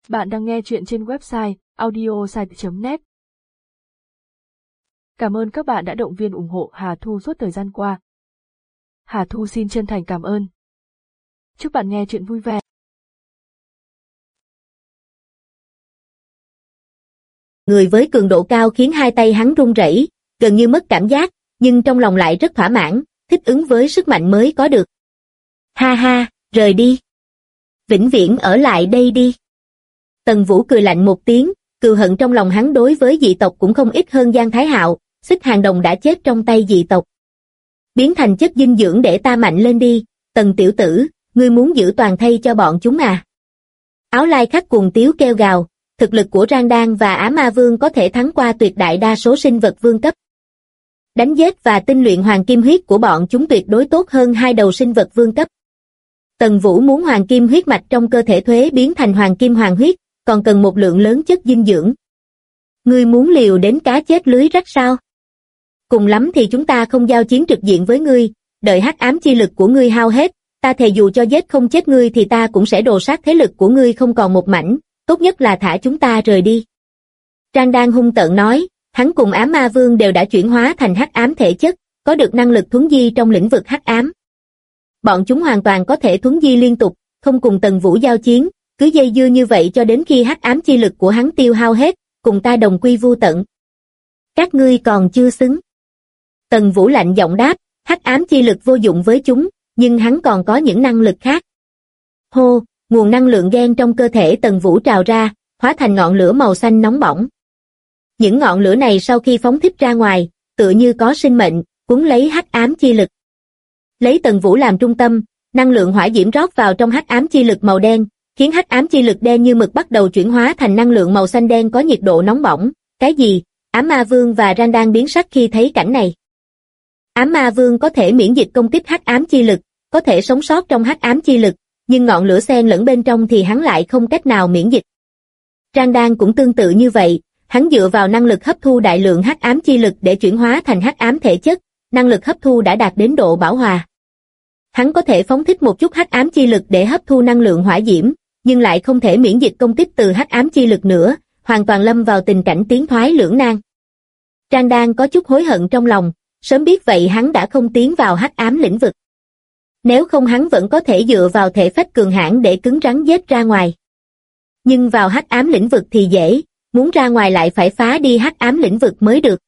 Bạn đang nghe chuyện trên website audiosite.net. Cảm ơn các bạn đã động viên ủng hộ Hà Thu suốt thời gian qua. Hà Thu xin chân thành cảm ơn. Chúc bạn nghe chuyện vui vẻ. Người với cường độ cao khiến hai tay hắn run rẩy, gần như mất cảm giác, nhưng trong lòng lại rất thỏa mãn, thích ứng với sức mạnh mới có được. Ha ha, rời đi. Vĩnh viễn ở lại đây đi. Tần Vũ cười lạnh một tiếng, cừu hận trong lòng hắn đối với dị tộc cũng không ít hơn Giang Thái Hạo, Xích Hàng Đồng đã chết trong tay dị tộc. Biến thành chất dinh dưỡng để ta mạnh lên đi, Tần tiểu tử, ngươi muốn giữ toàn thây cho bọn chúng à? Áo Lai Khắc cuồng tiếu kêu gào, thực lực của Rang Đan và Á Ma Vương có thể thắng qua tuyệt đại đa số sinh vật vương cấp. Đánh giết và tinh luyện hoàng kim huyết của bọn chúng tuyệt đối tốt hơn hai đầu sinh vật vương cấp. Tần Vũ muốn hoàng kim huyết mạch trong cơ thể thuế biến thành hoàng kim hoàng huyết, còn cần một lượng lớn chất dinh dưỡng. Ngươi muốn liều đến cá chết lưới rách sao? Cùng lắm thì chúng ta không giao chiến trực diện với ngươi, đợi hắc ám chi lực của ngươi hao hết, ta thề dù cho giết không chết ngươi thì ta cũng sẽ đồ sát thế lực của ngươi không còn một mảnh, tốt nhất là thả chúng ta rời đi. Trang Đan hung tợn nói, hắn cùng Ám Ma Vương đều đã chuyển hóa thành hắc ám thể chất, có được năng lực thuấn di trong lĩnh vực hắc ám. Bọn chúng hoàn toàn có thể thuấn di liên tục, không cùng Tần Vũ giao chiến, cứ dây dưa như vậy cho đến khi hắc ám chi lực của hắn tiêu hao hết, cùng ta đồng quy vu tận. Các ngươi còn chưa xứng. Tần Vũ lạnh giọng đáp, hắc ám chi lực vô dụng với chúng, nhưng hắn còn có những năng lực khác. Hô, nguồn năng lượng gen trong cơ thể Tần Vũ trào ra, hóa thành ngọn lửa màu xanh nóng bỏng. Những ngọn lửa này sau khi phóng thích ra ngoài, tựa như có sinh mệnh, cuốn lấy hắc ám chi lực. Lấy Tần Vũ làm trung tâm, năng lượng hỏa diễm rót vào trong hắc ám chi lực màu đen, khiến hắc ám chi lực đen như mực bắt đầu chuyển hóa thành năng lượng màu xanh đen có nhiệt độ nóng bỏng. Cái gì? Ám Ma Vương và Rang Đan biến sắc khi thấy cảnh này. Ám Ma Vương có thể miễn dịch công kích hắc ám chi lực, có thể sống sót trong hắc ám chi lực, nhưng ngọn lửa xen lẫn bên trong thì hắn lại không cách nào miễn dịch. Rang Đan cũng tương tự như vậy, hắn dựa vào năng lực hấp thu đại lượng hắc ám chi lực để chuyển hóa thành hắc ám thể chất, năng lực hấp thu đã đạt đến độ bão hòa. Hắn có thể phóng thích một chút hắc ám chi lực để hấp thu năng lượng hỏa diễm, nhưng lại không thể miễn dịch công kích từ hắc ám chi lực nữa, hoàn toàn lâm vào tình cảnh tiến thoái lưỡng nan. Trang Đan có chút hối hận trong lòng, sớm biết vậy hắn đã không tiến vào hắc ám lĩnh vực. Nếu không hắn vẫn có thể dựa vào thể phách cường hãn để cứng rắn giết ra ngoài. Nhưng vào hắc ám lĩnh vực thì dễ, muốn ra ngoài lại phải phá đi hắc ám lĩnh vực mới được.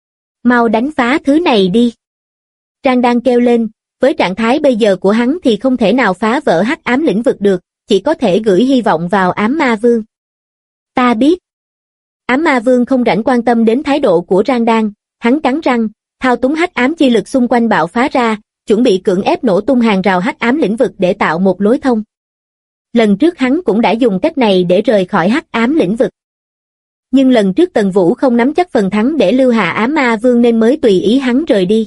Mau đánh phá thứ này đi. Trang Đan kêu lên, với trạng thái bây giờ của hắn thì không thể nào phá vỡ hắc ám lĩnh vực được, chỉ có thể gửi hy vọng vào Ám Ma Vương. Ta biết. Ám Ma Vương không rảnh quan tâm đến thái độ của Rang Đan, hắn cắn răng, thao túng hắc ám chi lực xung quanh bạo phá ra, chuẩn bị cưỡng ép nổ tung hàng rào hắc ám lĩnh vực để tạo một lối thông. Lần trước hắn cũng đã dùng cách này để rời khỏi hắc ám lĩnh vực. Nhưng lần trước Tần Vũ không nắm chắc phần thắng để lưu hạ Ám Ma Vương nên mới tùy ý hắn rời đi.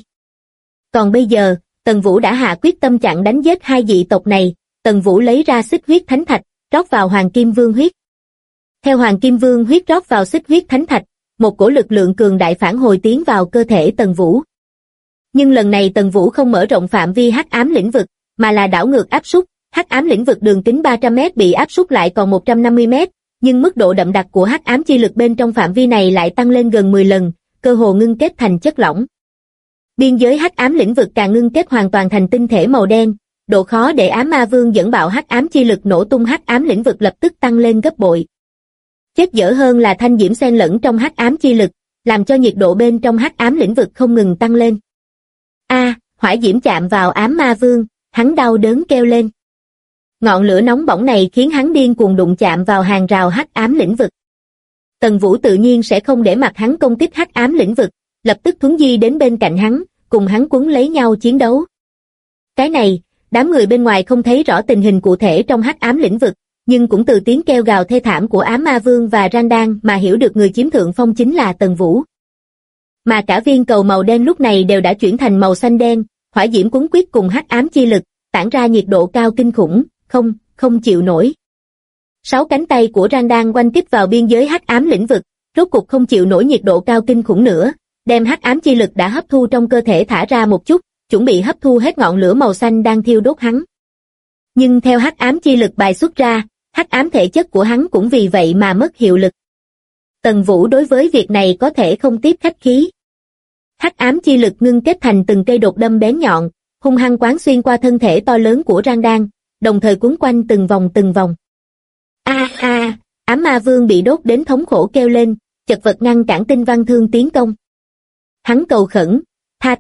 Còn bây giờ, Tần Vũ đã hạ quyết tâm chặn đánh giết hai dị tộc này, Tần Vũ lấy ra xích huyết thánh thạch, rót vào Hoàng Kim Vương huyết. Theo Hoàng Kim Vương huyết rót vào xích huyết thánh thạch, một cổ lực lượng cường đại phản hồi tiến vào cơ thể Tần Vũ. Nhưng lần này Tần Vũ không mở rộng phạm vi hắc ám lĩnh vực, mà là đảo ngược áp suất, hắc ám lĩnh vực đường kính 300m bị áp suất lại còn 150m, nhưng mức độ đậm đặc của hắc ám chi lực bên trong phạm vi này lại tăng lên gần 10 lần, cơ hồ ngưng kết thành chất lỏng. Biên giới hắc ám lĩnh vực càng ngưng kết hoàn toàn thành tinh thể màu đen, độ khó để Ám Ma Vương dẫn bạo hắc ám chi lực nổ tung hắc ám lĩnh vực lập tức tăng lên gấp bội. Chết dở hơn là thanh diễm xen lẫn trong hắc ám chi lực, làm cho nhiệt độ bên trong hắc ám lĩnh vực không ngừng tăng lên. Hỏa diễm chạm vào Ám Ma Vương, hắn đau đớn kêu lên. Ngọn lửa nóng bỏng này khiến hắn điên cuồng đụng chạm vào hàng rào hắc ám lĩnh vực. Tần Vũ tự nhiên sẽ không để mặc hắn công kích hắc ám lĩnh vực, lập tức thuấn di đến bên cạnh hắn, cùng hắn quấn lấy nhau chiến đấu. Cái này, đám người bên ngoài không thấy rõ tình hình cụ thể trong hắc ám lĩnh vực, nhưng cũng từ tiếng kêu gào thê thảm của Ám Ma Vương và Rang Đan mà hiểu được người chiếm thượng phong chính là Tần Vũ. Mà cả viên cầu màu đen lúc này đều đã chuyển thành màu xanh đen, hỏa diễm cuốn quýt cùng hắc ám chi lực, tản ra nhiệt độ cao kinh khủng, không chịu nổi. 6 cánh tay của Rang Đan quanh kích vào biên giới hắc ám lĩnh vực, rốt cục không chịu nổi nhiệt độ cao kinh khủng nữa, đem hắc ám chi lực đã hấp thu trong cơ thể thả ra một chút, chuẩn bị hấp thu hết ngọn lửa màu xanh đang thiêu đốt hắn. Nhưng theo hắc ám chi lực bài xuất ra, hắc ám thể chất của hắn cũng vì vậy mà mất hiệu lực. Tần Vũ đối với việc này có thể không tiếp khách khí. Hắc ám chi lực ngưng kết thành từng cây đột đâm bén nhọn, hung hăng quán xuyên qua thân thể to lớn của Rang Đan, đồng thời cuốn quanh từng vòng từng vòng. Ám ma vương bị đốt đến thống khổ kêu lên, chật vật ngăn cản Tinh Văn Thương tiến công. Hắn cầu khẩn, tha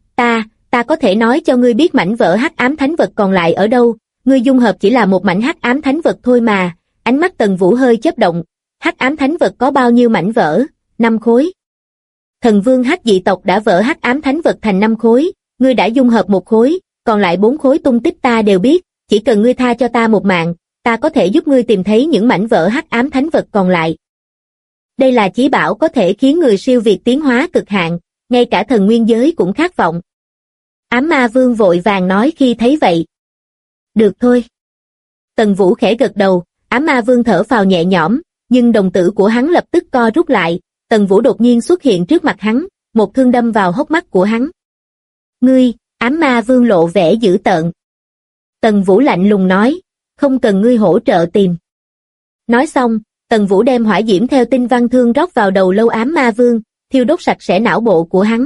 ta có thể nói cho ngươi biết mảnh vỡ hắc ám thánh vật còn lại ở đâu, ngươi dung hợp chỉ là một mảnh hắc ám thánh vật thôi mà. Ánh mắt Tần Vũ hơi chớp động, hắc ám thánh vật có bao nhiêu mảnh vỡ? 5 khối. Thần vương hắc dị tộc đã vỡ hắc ám thánh vật thành 5 khối, ngươi đã dung hợp 1 khối, còn lại 4 khối tung tích ta đều biết, chỉ cần ngươi tha cho ta một mạng, ta có thể giúp ngươi tìm thấy những mảnh vỡ hắc ám thánh vật còn lại. Đây là chí bảo có thể khiến người siêu việt tiến hóa cực hạn, ngay cả thần nguyên giới cũng khát vọng. Ám ma vương vội vàng nói khi thấy vậy. Được thôi. Tần Vũ khẽ gật đầu, ám ma vương thở phào nhẹ nhõm, nhưng đồng tử của hắn lập tức co rút lại. Tần Vũ đột nhiên xuất hiện trước mặt hắn, một thương đâm vào hốc mắt của hắn. Ngươi, ám ma vương lộ vẻ dữ tợn. Tần Vũ lạnh lùng nói, không cần ngươi hỗ trợ tìm. Nói xong, Tần Vũ đem hỏa diễm theo Tinh Văn Thương rót vào đầu lâu ám ma vương, thiêu đốt sạch sẽ não bộ của hắn.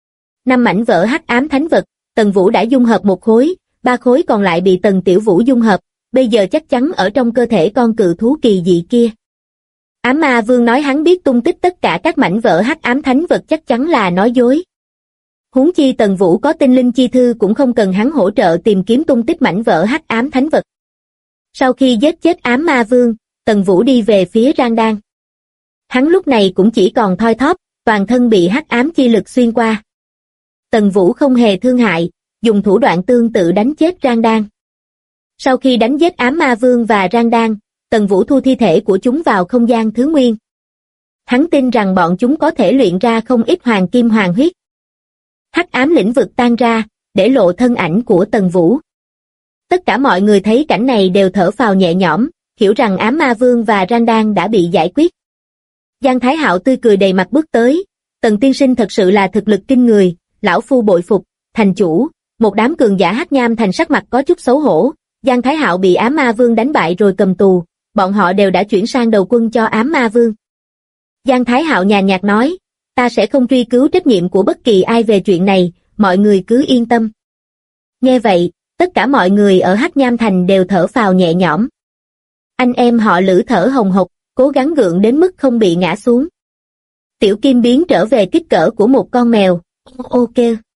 5 mảnh vỡ hắc ám thánh vật, Tần Vũ đã dung hợp 1 khối, 3 khối còn lại bị Tần Tiểu Vũ dung hợp, bây giờ chắc chắn ở trong cơ thể con cự thú kỳ dị kia. Ám ma vương nói hắn biết tung tích tất cả các mảnh vỡ hắc ám thánh vật chắc chắn là nói dối. Huống chi Tần Vũ có tinh linh chi thư cũng không cần hắn hỗ trợ tìm kiếm tung tích mảnh vỡ hắc ám thánh vật. Sau khi giết chết ám ma vương, Tần Vũ đi về phía Rang Đan. Hắn lúc này cũng chỉ còn thoi thóp, toàn thân bị hắc ám chi lực xuyên qua. Tần Vũ không hề thương hại, dùng thủ đoạn tương tự đánh chết Rang Đan. Sau khi đánh giết ám ma vương và Rang Đan, Tần Vũ thu thi thể của chúng vào không gian thứ nguyên. Hắn tin rằng bọn chúng có thể luyện ra không ít hoàng kim hoàng huyết. Hắc ám lĩnh vực tan ra, để lộ thân ảnh của Tần Vũ. Tất cả mọi người thấy cảnh này đều thở phào nhẹ nhõm, hiểu rằng ám ma vương và Rang Đan đã bị giải quyết. Giang Thái Hạo tươi cười đầy mặt bước tới, Tần tiên sinh thật sự là thực lực kinh người, lão phu bội phục. Thành chủ. Một đám cường giả Hắc Nham Thành sắc mặt có chút xấu hổ. Giang Thái Hạo bị ám ma vương đánh bại rồi cầm tù, bọn họ đều đã chuyển sang đầu quân cho ám ma vương. Giang Thái Hạo nhàn nhạt nói, ta sẽ không truy cứu trách nhiệm của bất kỳ ai về chuyện này, mọi người cứ yên tâm. Nghe vậy, tất cả mọi người ở Hắc Nham Thành đều thở phào nhẹ nhõm. Anh em họ Lữ thở hồng hộc, cố gắng gượng đến mức không bị ngã xuống. Tiểu Kim biến trở về kích cỡ của một con mèo, ok.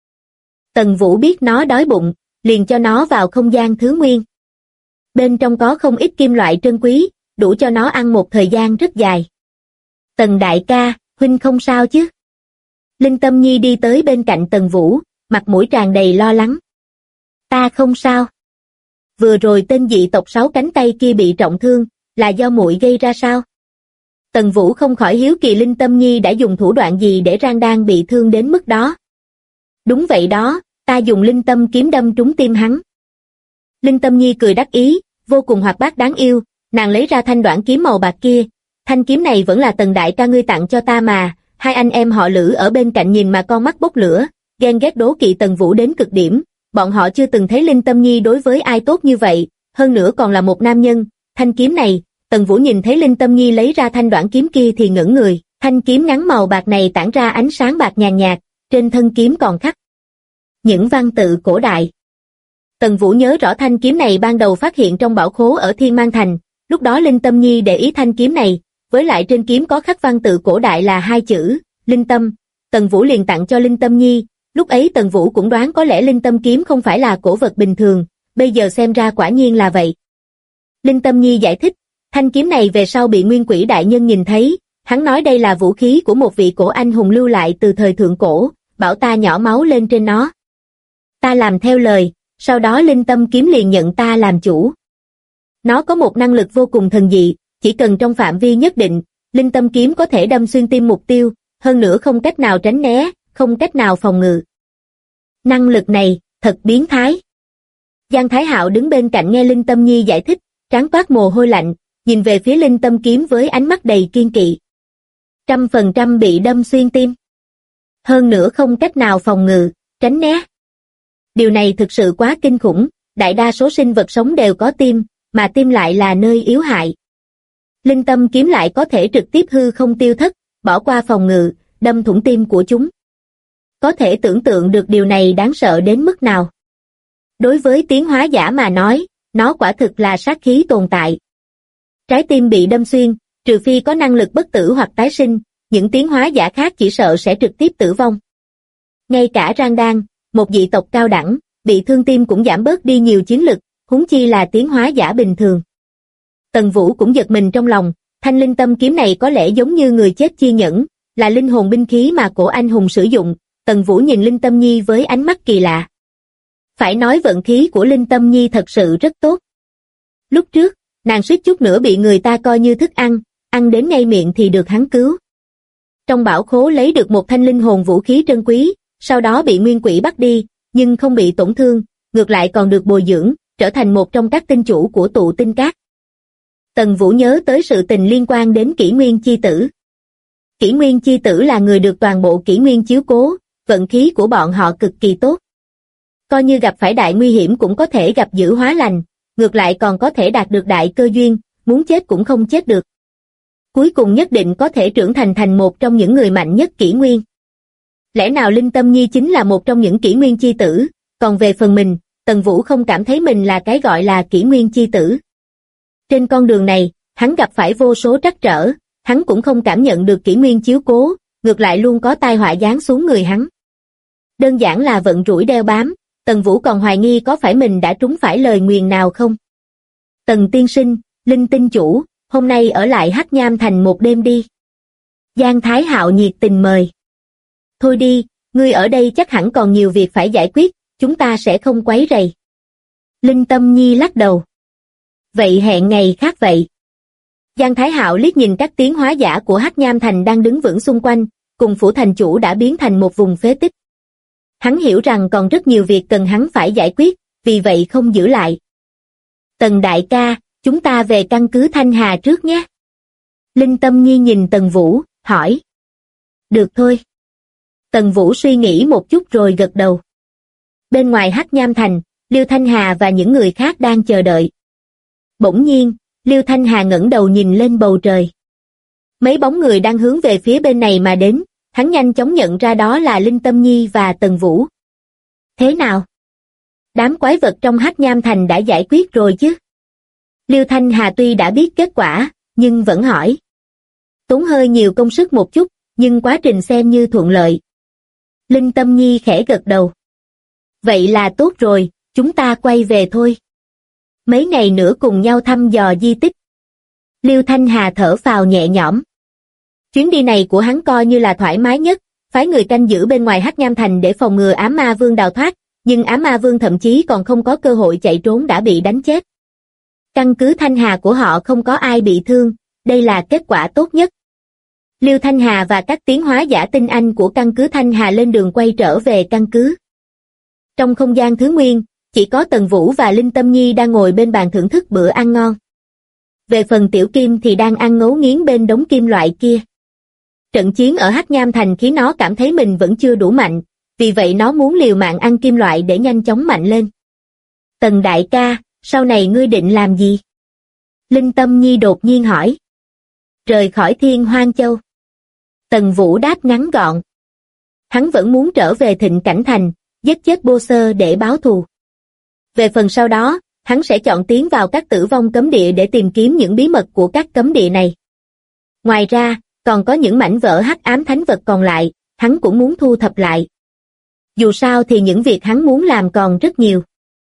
Tần Vũ biết nó đói bụng, liền cho nó vào không gian thứ nguyên. Bên trong có không ít kim loại trân quý, đủ cho nó ăn một thời gian rất dài. Tần đại ca, huynh không sao chứ? Linh Tâm Nhi đi tới bên cạnh Tần Vũ, mặt mũi tràn đầy lo lắng. Ta không sao. Vừa rồi tên dị tộc 6 cánh tay kia bị trọng thương, là do muội gây ra sao? Tần Vũ không khỏi hiếu kỳ Linh Tâm Nhi đã dùng thủ đoạn gì để Rang Đan bị thương đến mức đó. Đúng vậy đó, ta dùng linh tâm kiếm đâm trúng tim hắn. Linh Tâm Nhi cười đắc ý, vô cùng hoạt bát đáng yêu, nàng lấy ra thanh đoạn kiếm màu bạc kia. Thanh kiếm này vẫn là Tần đại ca ngươi tặng cho ta mà. Hai anh em họ Lữ ở bên cạnh nhìn mà con mắt bốc lửa, ghen ghét đố kỵ Tần Vũ đến cực điểm. Bọn họ chưa từng thấy Linh Tâm Nhi đối với ai tốt như vậy, hơn nữa còn là một nam nhân. Thanh kiếm này, Tần Vũ nhìn thấy Linh Tâm Nhi lấy ra thanh đoạn kiếm kia thì ngẩn người. Thanh kiếm ngắn màu bạc này tản ra ánh sáng bạc nhàn nhạt, trên thân kiếm còn khắc những văn tự cổ đại. Tần Vũ nhớ rõ thanh kiếm này ban đầu phát hiện trong bảo khố ở Thiên Mang Thành, lúc đó Linh Tâm Nhi để ý thanh kiếm này, với lại trên kiếm có khắc văn tự cổ đại là 2 chữ, Linh Tâm. Tần Vũ liền tặng cho Linh Tâm Nhi, lúc ấy Tần Vũ cũng đoán có lẽ Linh Tâm kiếm không phải là cổ vật bình thường, bây giờ xem ra quả nhiên là vậy. Linh Tâm Nhi giải thích, thanh kiếm này về sau bị Nguyên Quỷ đại nhân nhìn thấy, hắn nói đây là vũ khí của một vị cổ anh hùng lưu lại từ thời thượng cổ, bảo ta nhỏ máu lên trên nó. Ta làm theo lời, sau đó Linh Tâm kiếm liền nhận ta làm chủ. Nó có một năng lực vô cùng thần dị, chỉ cần trong phạm vi nhất định, Linh Tâm kiếm có thể đâm xuyên tim mục tiêu, hơn nữa không cách nào tránh né, không cách nào phòng ngự. Năng lực này, thật biến thái. Giang Thái Hạo đứng bên cạnh nghe Linh Tâm Nhi giải thích, trán toát mồ hôi lạnh, nhìn về phía Linh Tâm kiếm với ánh mắt đầy kiên kỵ. 100% bị đâm xuyên tim. Hơn nữa không cách nào phòng ngự, tránh né. Điều này thực sự quá kinh khủng, đại đa số sinh vật sống đều có tim, mà tim lại là nơi yếu hại. Linh tâm kiếm lại có thể trực tiếp hư không tiêu thất, bỏ qua phòng ngự, đâm thủng tim của chúng. Có thể tưởng tượng được điều này đáng sợ đến mức nào. Đối với tiến hóa giả mà nói, nó quả thực là sát khí tồn tại. Trái tim bị đâm xuyên, trừ phi có năng lực bất tử hoặc tái sinh, những tiến hóa giả khác chỉ sợ sẽ trực tiếp tử vong. Ngay cả Rang Đan, một dị tộc cao đẳng, bị thương tim cũng giảm bớt đi nhiều chiến lực, huống chi là tiến hóa giả bình thường. Tần Vũ cũng giật mình trong lòng, thanh linh tâm kiếm này có lẽ giống như người chết chi nhẫn, là linh hồn binh khí mà cổ anh hùng sử dụng. Tần Vũ nhìn Linh Tâm Nhi với ánh mắt kỳ lạ. Phải nói vận khí của Linh Tâm Nhi thật sự rất tốt. Lúc trước, nàng suýt chút nữa bị người ta coi như thức ăn, ăn đến ngay miệng thì được hắn cứu. Trong bảo khố lấy được một thanh linh hồn vũ khí trân quý, sau đó bị nguyên quỷ bắt đi, nhưng không bị tổn thương, ngược lại còn được bồi dưỡng, trở thành một trong các tinh chủ của tụ tinh các. Tần Vũ nhớ tới sự tình liên quan đến Kỷ Nguyên chi tử. Kỷ Nguyên chi tử là người được toàn bộ Kỷ Nguyên chiếu cố, vận khí của bọn họ cực kỳ tốt. Coi như gặp phải đại nguy hiểm cũng có thể gặp dữ hóa lành, ngược lại còn có thể đạt được đại cơ duyên, muốn chết cũng không chết được. Cuối cùng nhất định có thể trưởng thành một trong những người mạnh nhất Kỷ Nguyên. Lẽ nào Linh Tâm Nhi chính là một trong những Kỷ Nguyên chi tử, còn về phần mình, Tần Vũ không cảm thấy mình là cái gọi là Kỷ Nguyên chi tử. Trên con đường này, hắn gặp phải vô số trắc trở, hắn cũng không cảm nhận được Kỷ Nguyên chiếu cố, ngược lại luôn có tai họa giáng xuống người hắn. Đơn giản là vận rủi đeo bám, Tần Vũ còn hoài nghi có phải mình đã trúng phải lời nguyền nào không. Tần tiên sinh, Linh tinh chủ, hôm nay ở lại Hắc Nham Thành một đêm đi. Giang Thái Hạo nhiệt tình mời. Thôi đi, ngươi ở đây chắc hẳn còn nhiều việc phải giải quyết, chúng ta sẽ không quấy rầy. Linh Tâm Nhi lắc đầu. Vậy hẹn ngày khác vậy. Giang Thái Hạo liếc nhìn các tiến hóa giả của Hắc Nham Thành đang đứng vững xung quanh, cùng phủ thành chủ đã biến thành một vùng phế tích. Hắn hiểu rằng còn rất nhiều việc cần hắn phải giải quyết, vì vậy không giữ lại. Tần đại ca, chúng ta về căn cứ Thanh Hà trước nhé. Linh Tâm Nhi nhìn Tần Vũ, hỏi. Được thôi. Tần Vũ suy nghĩ một chút rồi gật đầu. Bên ngoài Hắc Nham Thành, Liêu Thanh Hà và những người khác đang chờ đợi. Bỗng nhiên, Liêu Thanh Hà ngẩng đầu nhìn lên bầu trời. Mấy bóng người đang hướng về phía bên này mà đến, hắn nhanh chóng nhận ra đó là Linh Tâm Nhi và Tần Vũ. Thế nào? Đám quái vật trong Hắc Nham Thành đã giải quyết rồi chứ? Liêu Thanh Hà tuy đã biết kết quả, nhưng vẫn hỏi. Tốn hơi nhiều công sức một chút, nhưng quá trình xem như thuận lợi. Linh Tâm Nhi khẽ gật đầu. Vậy là tốt rồi, chúng ta quay về thôi. Mấy ngày nữa cùng nhau thăm dò di tích. Liêu Thanh Hà thở phào nhẹ nhõm. Chuyến đi này của hắn coi như là thoải mái nhất, phái người canh giữ bên ngoài Hắc Nham Thành để phòng ngừa Ám Ma Vương đào thoát, nhưng Ám Ma Vương thậm chí còn không có cơ hội chạy trốn đã bị đánh chết. Căn cứ Thanh Hà của họ không có ai bị thương, đây là kết quả tốt nhất. Liêu Thanh Hà và các tiến hóa giả tinh anh của căn cứ Thanh Hà lên đường quay trở về căn cứ. Trong không gian thứ nguyên, chỉ có Tần Vũ và Linh Tâm Nhi đang ngồi bên bàn thưởng thức bữa ăn ngon. Về phần Tiểu Kim thì đang ăn ngấu nghiến bên đống kim loại kia. Trận chiến ở Hắc Nham Thành khiến nó cảm thấy mình vẫn chưa đủ mạnh, vì vậy nó muốn liều mạng ăn kim loại để nhanh chóng mạnh lên. Tần đại ca, sau này ngươi định làm gì? Linh Tâm Nhi đột nhiên hỏi. Rời khỏi Thiên Hoang Châu. Tần Vũ đáp ngắn gọn. Hắn vẫn muốn trở về Thịnh Cảnh Thành, giết chết Bô Sơ để báo thù. Về phần sau đó, hắn sẽ chọn tiến vào các tử vong cấm địa để tìm kiếm những bí mật của các cấm địa này. Ngoài ra, còn có những mảnh vỡ hắc ám thánh vật còn lại, hắn cũng muốn thu thập lại. Dù sao thì những việc hắn muốn làm còn rất nhiều.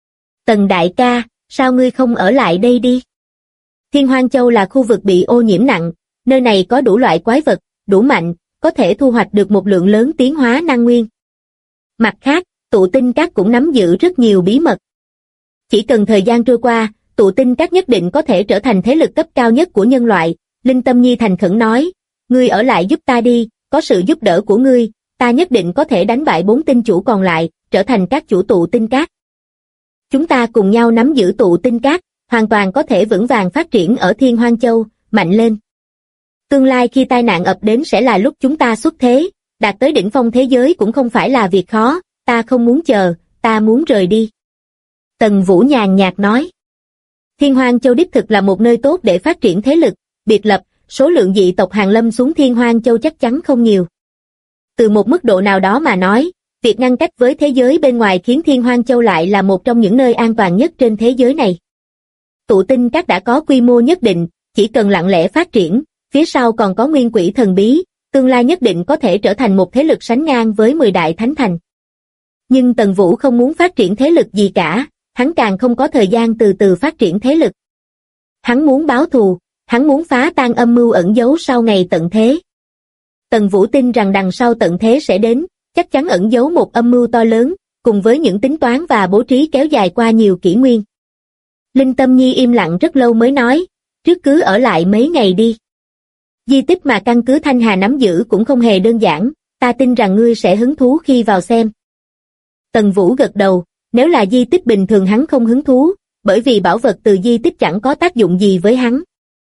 Tần đại ca, sao ngươi không ở lại đây đi? Thiên Hoang Châu là khu vực bị ô nhiễm nặng, nơi này có đủ loại quái vật, đủ mạnh, có thể thu hoạch được một lượng lớn tiến hóa năng nguyên. Mặt khác, tụ tinh các cũng nắm giữ rất nhiều bí mật. Chỉ cần thời gian trôi qua, tụ tinh các nhất định có thể trở thành thế lực cấp cao nhất của nhân loại. Linh Tâm Nhi thành khẩn nói, ngươi ở lại giúp ta đi, có sự giúp đỡ của ngươi, ta nhất định có thể đánh bại 4 tinh chủ còn lại, trở thành các chủ tụ tinh các. Chúng ta cùng nhau nắm giữ tụ tinh các, hoàn toàn có thể vững vàng phát triển ở Thiên Hoang Châu, mạnh lên. Tương lai khi tai nạn ập đến sẽ là lúc chúng ta xuất thế, đạt tới đỉnh phong thế giới cũng không phải là việc khó, ta không muốn chờ, ta muốn rời đi. Tần Vũ nhàn nhạt nói. Thiên Hoang Châu đích thực là một nơi tốt để phát triển thế lực, biệt lập, số lượng dị tộc hàng lâm xuống Thiên Hoang Châu chắc chắn không nhiều. Từ một mức độ nào đó mà nói, việc ngăn cách với thế giới bên ngoài khiến Thiên Hoang Châu lại là một trong những nơi an toàn nhất trên thế giới này. Tụ tinh các đã có quy mô nhất định, chỉ cần lặng lẽ phát triển, phía sau còn có nguyên quỷ thần bí, tương lai nhất định có thể trở thành một thế lực sánh ngang với 10 đại thánh thành. Nhưng Tần Vũ không muốn phát triển thế lực gì cả, hắn càng không có thời gian từ từ phát triển thế lực. Hắn muốn báo thù, hắn muốn phá tan âm mưu ẩn giấu sau ngày tận thế. Tần Vũ tin rằng đằng sau tận thế sẽ đến, chắc chắn ẩn giấu một âm mưu to lớn, cùng với những tính toán và bố trí kéo dài qua nhiều kỷ nguyên. Linh Tâm Nhi im lặng rất lâu mới nói, trước cứ ở lại mấy ngày đi. Di tích mà căn cứ Thanh Hà nắm giữ cũng không hề đơn giản, ta tin rằng ngươi sẽ hứng thú khi vào xem. Tần Vũ gật đầu, nếu là di tích bình thường hắn không hứng thú, bởi vì bảo vật từ di tích chẳng có tác dụng gì với hắn.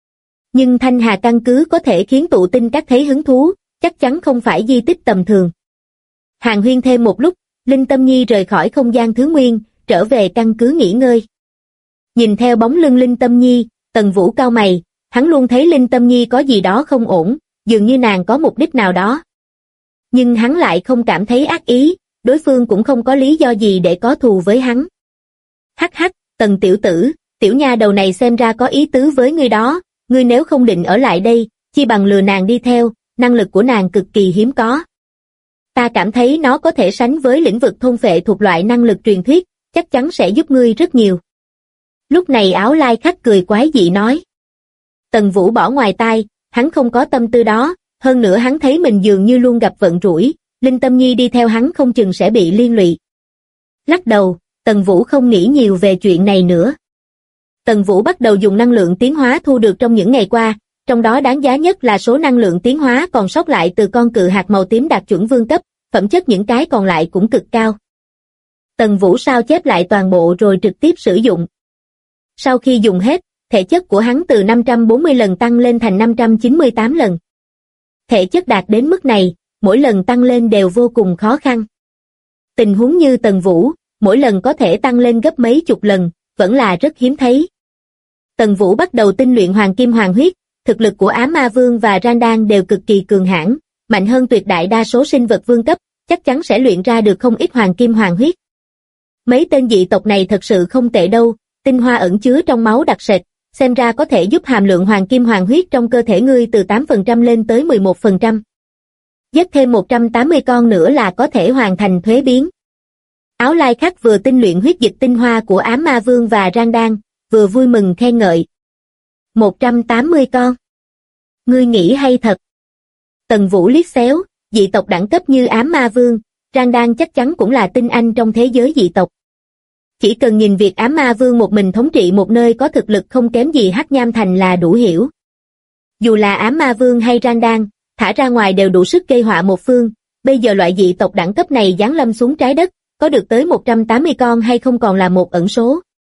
Nhưng Thanh Hà căn cứ có thể khiến tụ tinh các thấy hứng thú, chắc chắn không phải di tích tầm thường. Hàn huyên thêm một lúc, Linh Tâm Nhi rời khỏi không gian thứ nguyên, trở về căn cứ nghỉ ngơi. Nhìn theo bóng lưng Linh Tâm Nhi, Tần Vũ cau mày, hắn luôn thấy Linh Tâm Nhi có gì đó không ổn, dường như nàng có mục đích nào đó. Nhưng hắn lại không cảm thấy ác ý, đối phương cũng không có lý do gì để có thù với hắn. Hắc hắc, Tần tiểu tử, tiểu nha đầu này xem ra có ý tứ với ngươi đó, ngươi nếu không định ở lại đây, chi bằng lừa nàng đi theo, năng lực của nàng cực kỳ hiếm có. Ta cảm thấy nó có thể sánh với lĩnh vực thôn phệ thuộc loại năng lực truyền thuyết, chắc chắn sẽ giúp ngươi rất nhiều. Lúc này Áo Lai Khách cười quái dị nói. Tần Vũ bỏ ngoài tai, hắn không có tâm tư đó, hơn nữa hắn thấy mình dường như luôn gặp vận rủi, Linh Tâm Nhi đi theo hắn không chừng sẽ bị liên lụy. Lắc đầu, Tần Vũ không nghĩ nhiều về chuyện này nữa. Tần Vũ bắt đầu dùng năng lượng tiến hóa thu được trong những ngày qua, trong đó đáng giá nhất là số năng lượng tiến hóa còn sót lại từ con cự hạt màu tím đạt chuẩn vương cấp, phẩm chất những cái còn lại cũng cực cao. Tần Vũ sao chép lại toàn bộ rồi trực tiếp sử dụng. Sau khi dùng hết, thể chất của hắn từ 540 lần tăng lên thành 598 lần. Thể chất đạt đến mức này, mỗi lần tăng lên đều vô cùng khó khăn. Tình huống như Tần Vũ, mỗi lần có thể tăng lên gấp mấy chục lần, vẫn là rất hiếm thấy. Tần Vũ bắt đầu tinh luyện Hoàng Kim Hoàng Huyết, thực lực của Ám Ma Vương và Randan đều cực kỳ cường hãn, mạnh hơn tuyệt đại đa số sinh vật vương cấp, chắc chắn sẽ luyện ra được không ít Hoàng Kim Hoàng Huyết. Mấy tên dị tộc này thật sự không tệ đâu, tinh hoa ẩn chứa trong máu đặc sệt, xem ra có thể giúp hàm lượng Hoàng Kim Hoàng Huyết trong cơ thể ngươi từ 8% lên tới 11%. Giết thêm 180 con nữa là có thể hoàn thành thuế biến. Áo Lai Khách vừa tinh luyện huyết dịch tinh hoa của Ám Ma Vương và Randan, vừa vui mừng khen ngợi. 180 con. Ngươi nghĩ hay thật. Tần Vũ liếc xéo, dị tộc đẳng cấp như Ám Ma Vương, Randan chắc chắn cũng là tinh anh trong thế giới dị tộc. Chỉ cần nhìn việc Ám Ma Vương một mình thống trị một nơi có thực lực không kém gì Hắc Nham Thành là đủ hiểu. Dù là Ám Ma Vương hay Randan, thả ra ngoài đều đủ sức gây họa một phương, bây giờ loại dị tộc đẳng cấp này giáng lâm xuống trái đất, có được tới 180 con hay không còn là một ẩn số.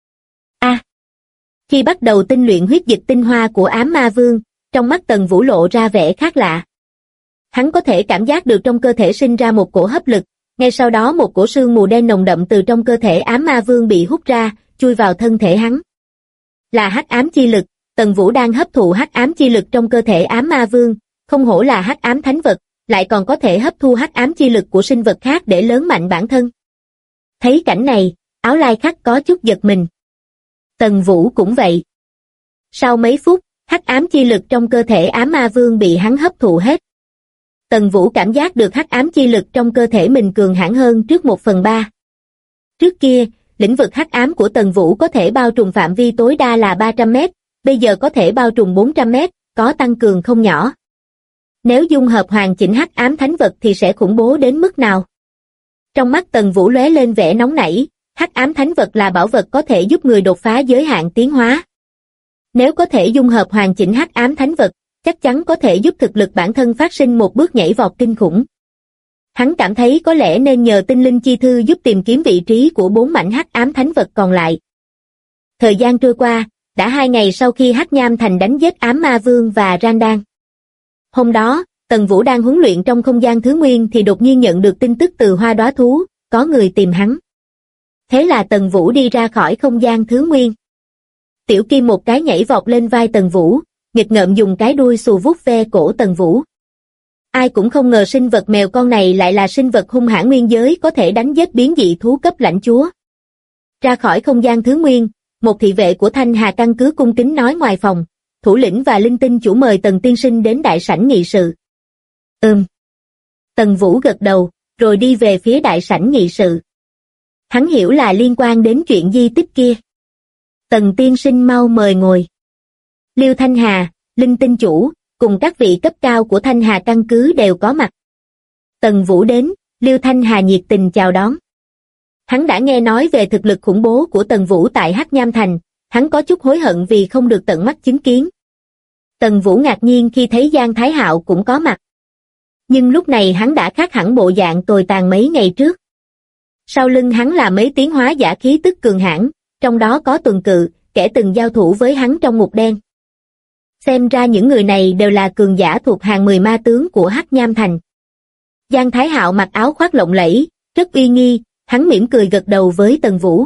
Khi bắt đầu tinh luyện huyết dịch tinh hoa của Ám Ma Vương, trong mắt Tần Vũ lộ ra vẻ khác lạ. Hắn có thể cảm giác được trong cơ thể sinh ra một cổ hấp lực, ngay sau đó một cổ sương mù đen nồng đậm từ trong cơ thể Ám Ma Vương bị hút ra, chui vào thân thể hắn. Là hắc ám chi lực, Tần Vũ đang hấp thụ hắc ám chi lực trong cơ thể Ám Ma Vương, không hổ là hắc ám thánh vật, lại còn có thể hấp thu hắc ám chi lực của sinh vật khác để lớn mạnh bản thân. Thấy cảnh này, Áo Lai Khách có chút giật mình. Tần Vũ cũng vậy. Sau mấy phút, hắc ám chi lực trong cơ thể Ám Ma Vương bị hắn hấp thụ hết. Tần Vũ cảm giác được hắc ám chi lực trong cơ thể mình cường hãn hơn trước 1/3. Trước kia, lĩnh vực hắc ám của Tần Vũ có thể bao trùm phạm vi tối đa là 300 mét, bây giờ có thể bao trùm 400 mét, có tăng cường không nhỏ. Nếu dung hợp hoàn chỉnh hắc ám thánh vật thì sẽ khủng bố đến mức nào? Trong mắt Tần Vũ lóe lên vẻ nóng nảy, hắc ám thánh vật là bảo vật có thể giúp người đột phá giới hạn tiến hóa. Nếu có thể dung hợp hoàn chỉnh hắc ám thánh vật, chắc chắn có thể giúp thực lực bản thân phát sinh một bước nhảy vọt kinh khủng. Hắn cảm thấy có lẽ nên nhờ tinh linh chi thư giúp tìm kiếm vị trí của 4 mảnh hắc ám thánh vật còn lại. Thời gian trôi qua, đã 2 ngày sau khi Hắc Nham Thành đánh giết Ám Ma Vương và Randan. Hôm đó, Tần Vũ đang huấn luyện trong không gian thứ nguyên thì đột nhiên nhận được tin tức từ Hoa Đóa Thú, có người tìm hắn. Thế là Tần Vũ đi ra khỏi không gian thứ nguyên. Tiểu Kim một cái nhảy vọt lên vai Tần Vũ, nghịch ngợm dùng cái đuôi xù vuốt ve cổ Tần Vũ. Ai cũng không ngờ sinh vật mèo con này lại là sinh vật hung hãn nguyên giới có thể đánh giết biến dị thú cấp lãnh chúa. Ra khỏi không gian thứ nguyên, một thị vệ của Thanh Hà căn cứ cung kính nói ngoài phòng, thủ lĩnh và linh tinh chủ mời Tần tiên sinh đến đại sảnh nghị sự. Tần Vũ gật đầu, rồi đi về phía đại sảnh nghị sự. Hắn hiểu là liên quan đến chuyện di tích kia. Tần tiên sinh mau mời ngồi. Liêu Thanh Hà, linh tinh chủ, cùng các vị cấp cao của Thanh Hà căn cứ đều có mặt. Tần Vũ đến, Liêu Thanh Hà nhiệt tình chào đón. Hắn đã nghe nói về thực lực khủng bố của Tần Vũ tại Hắc Nham Thành, hắn có chút hối hận vì không được tận mắt chứng kiến. Tần Vũ ngạc nhiên khi thấy Giang Thái Hạo cũng có mặt. Nhưng lúc này hắn đã khác hẳn bộ dạng tồi tàn mấy ngày trước. Sau lưng hắn là mấy tiến hóa giả khí tức cường hãn, trong đó có Tuần Cự, kẻ từng giao thủ với hắn trong ngục đen. Xem ra những người này đều là cường giả thuộc hàng 10 ma tướng của Hắc Nham Thành. Giang Thái Hạo mặc áo khoác lộng lẫy, rất uy nghi, hắn mỉm cười gật đầu với Tần Vũ.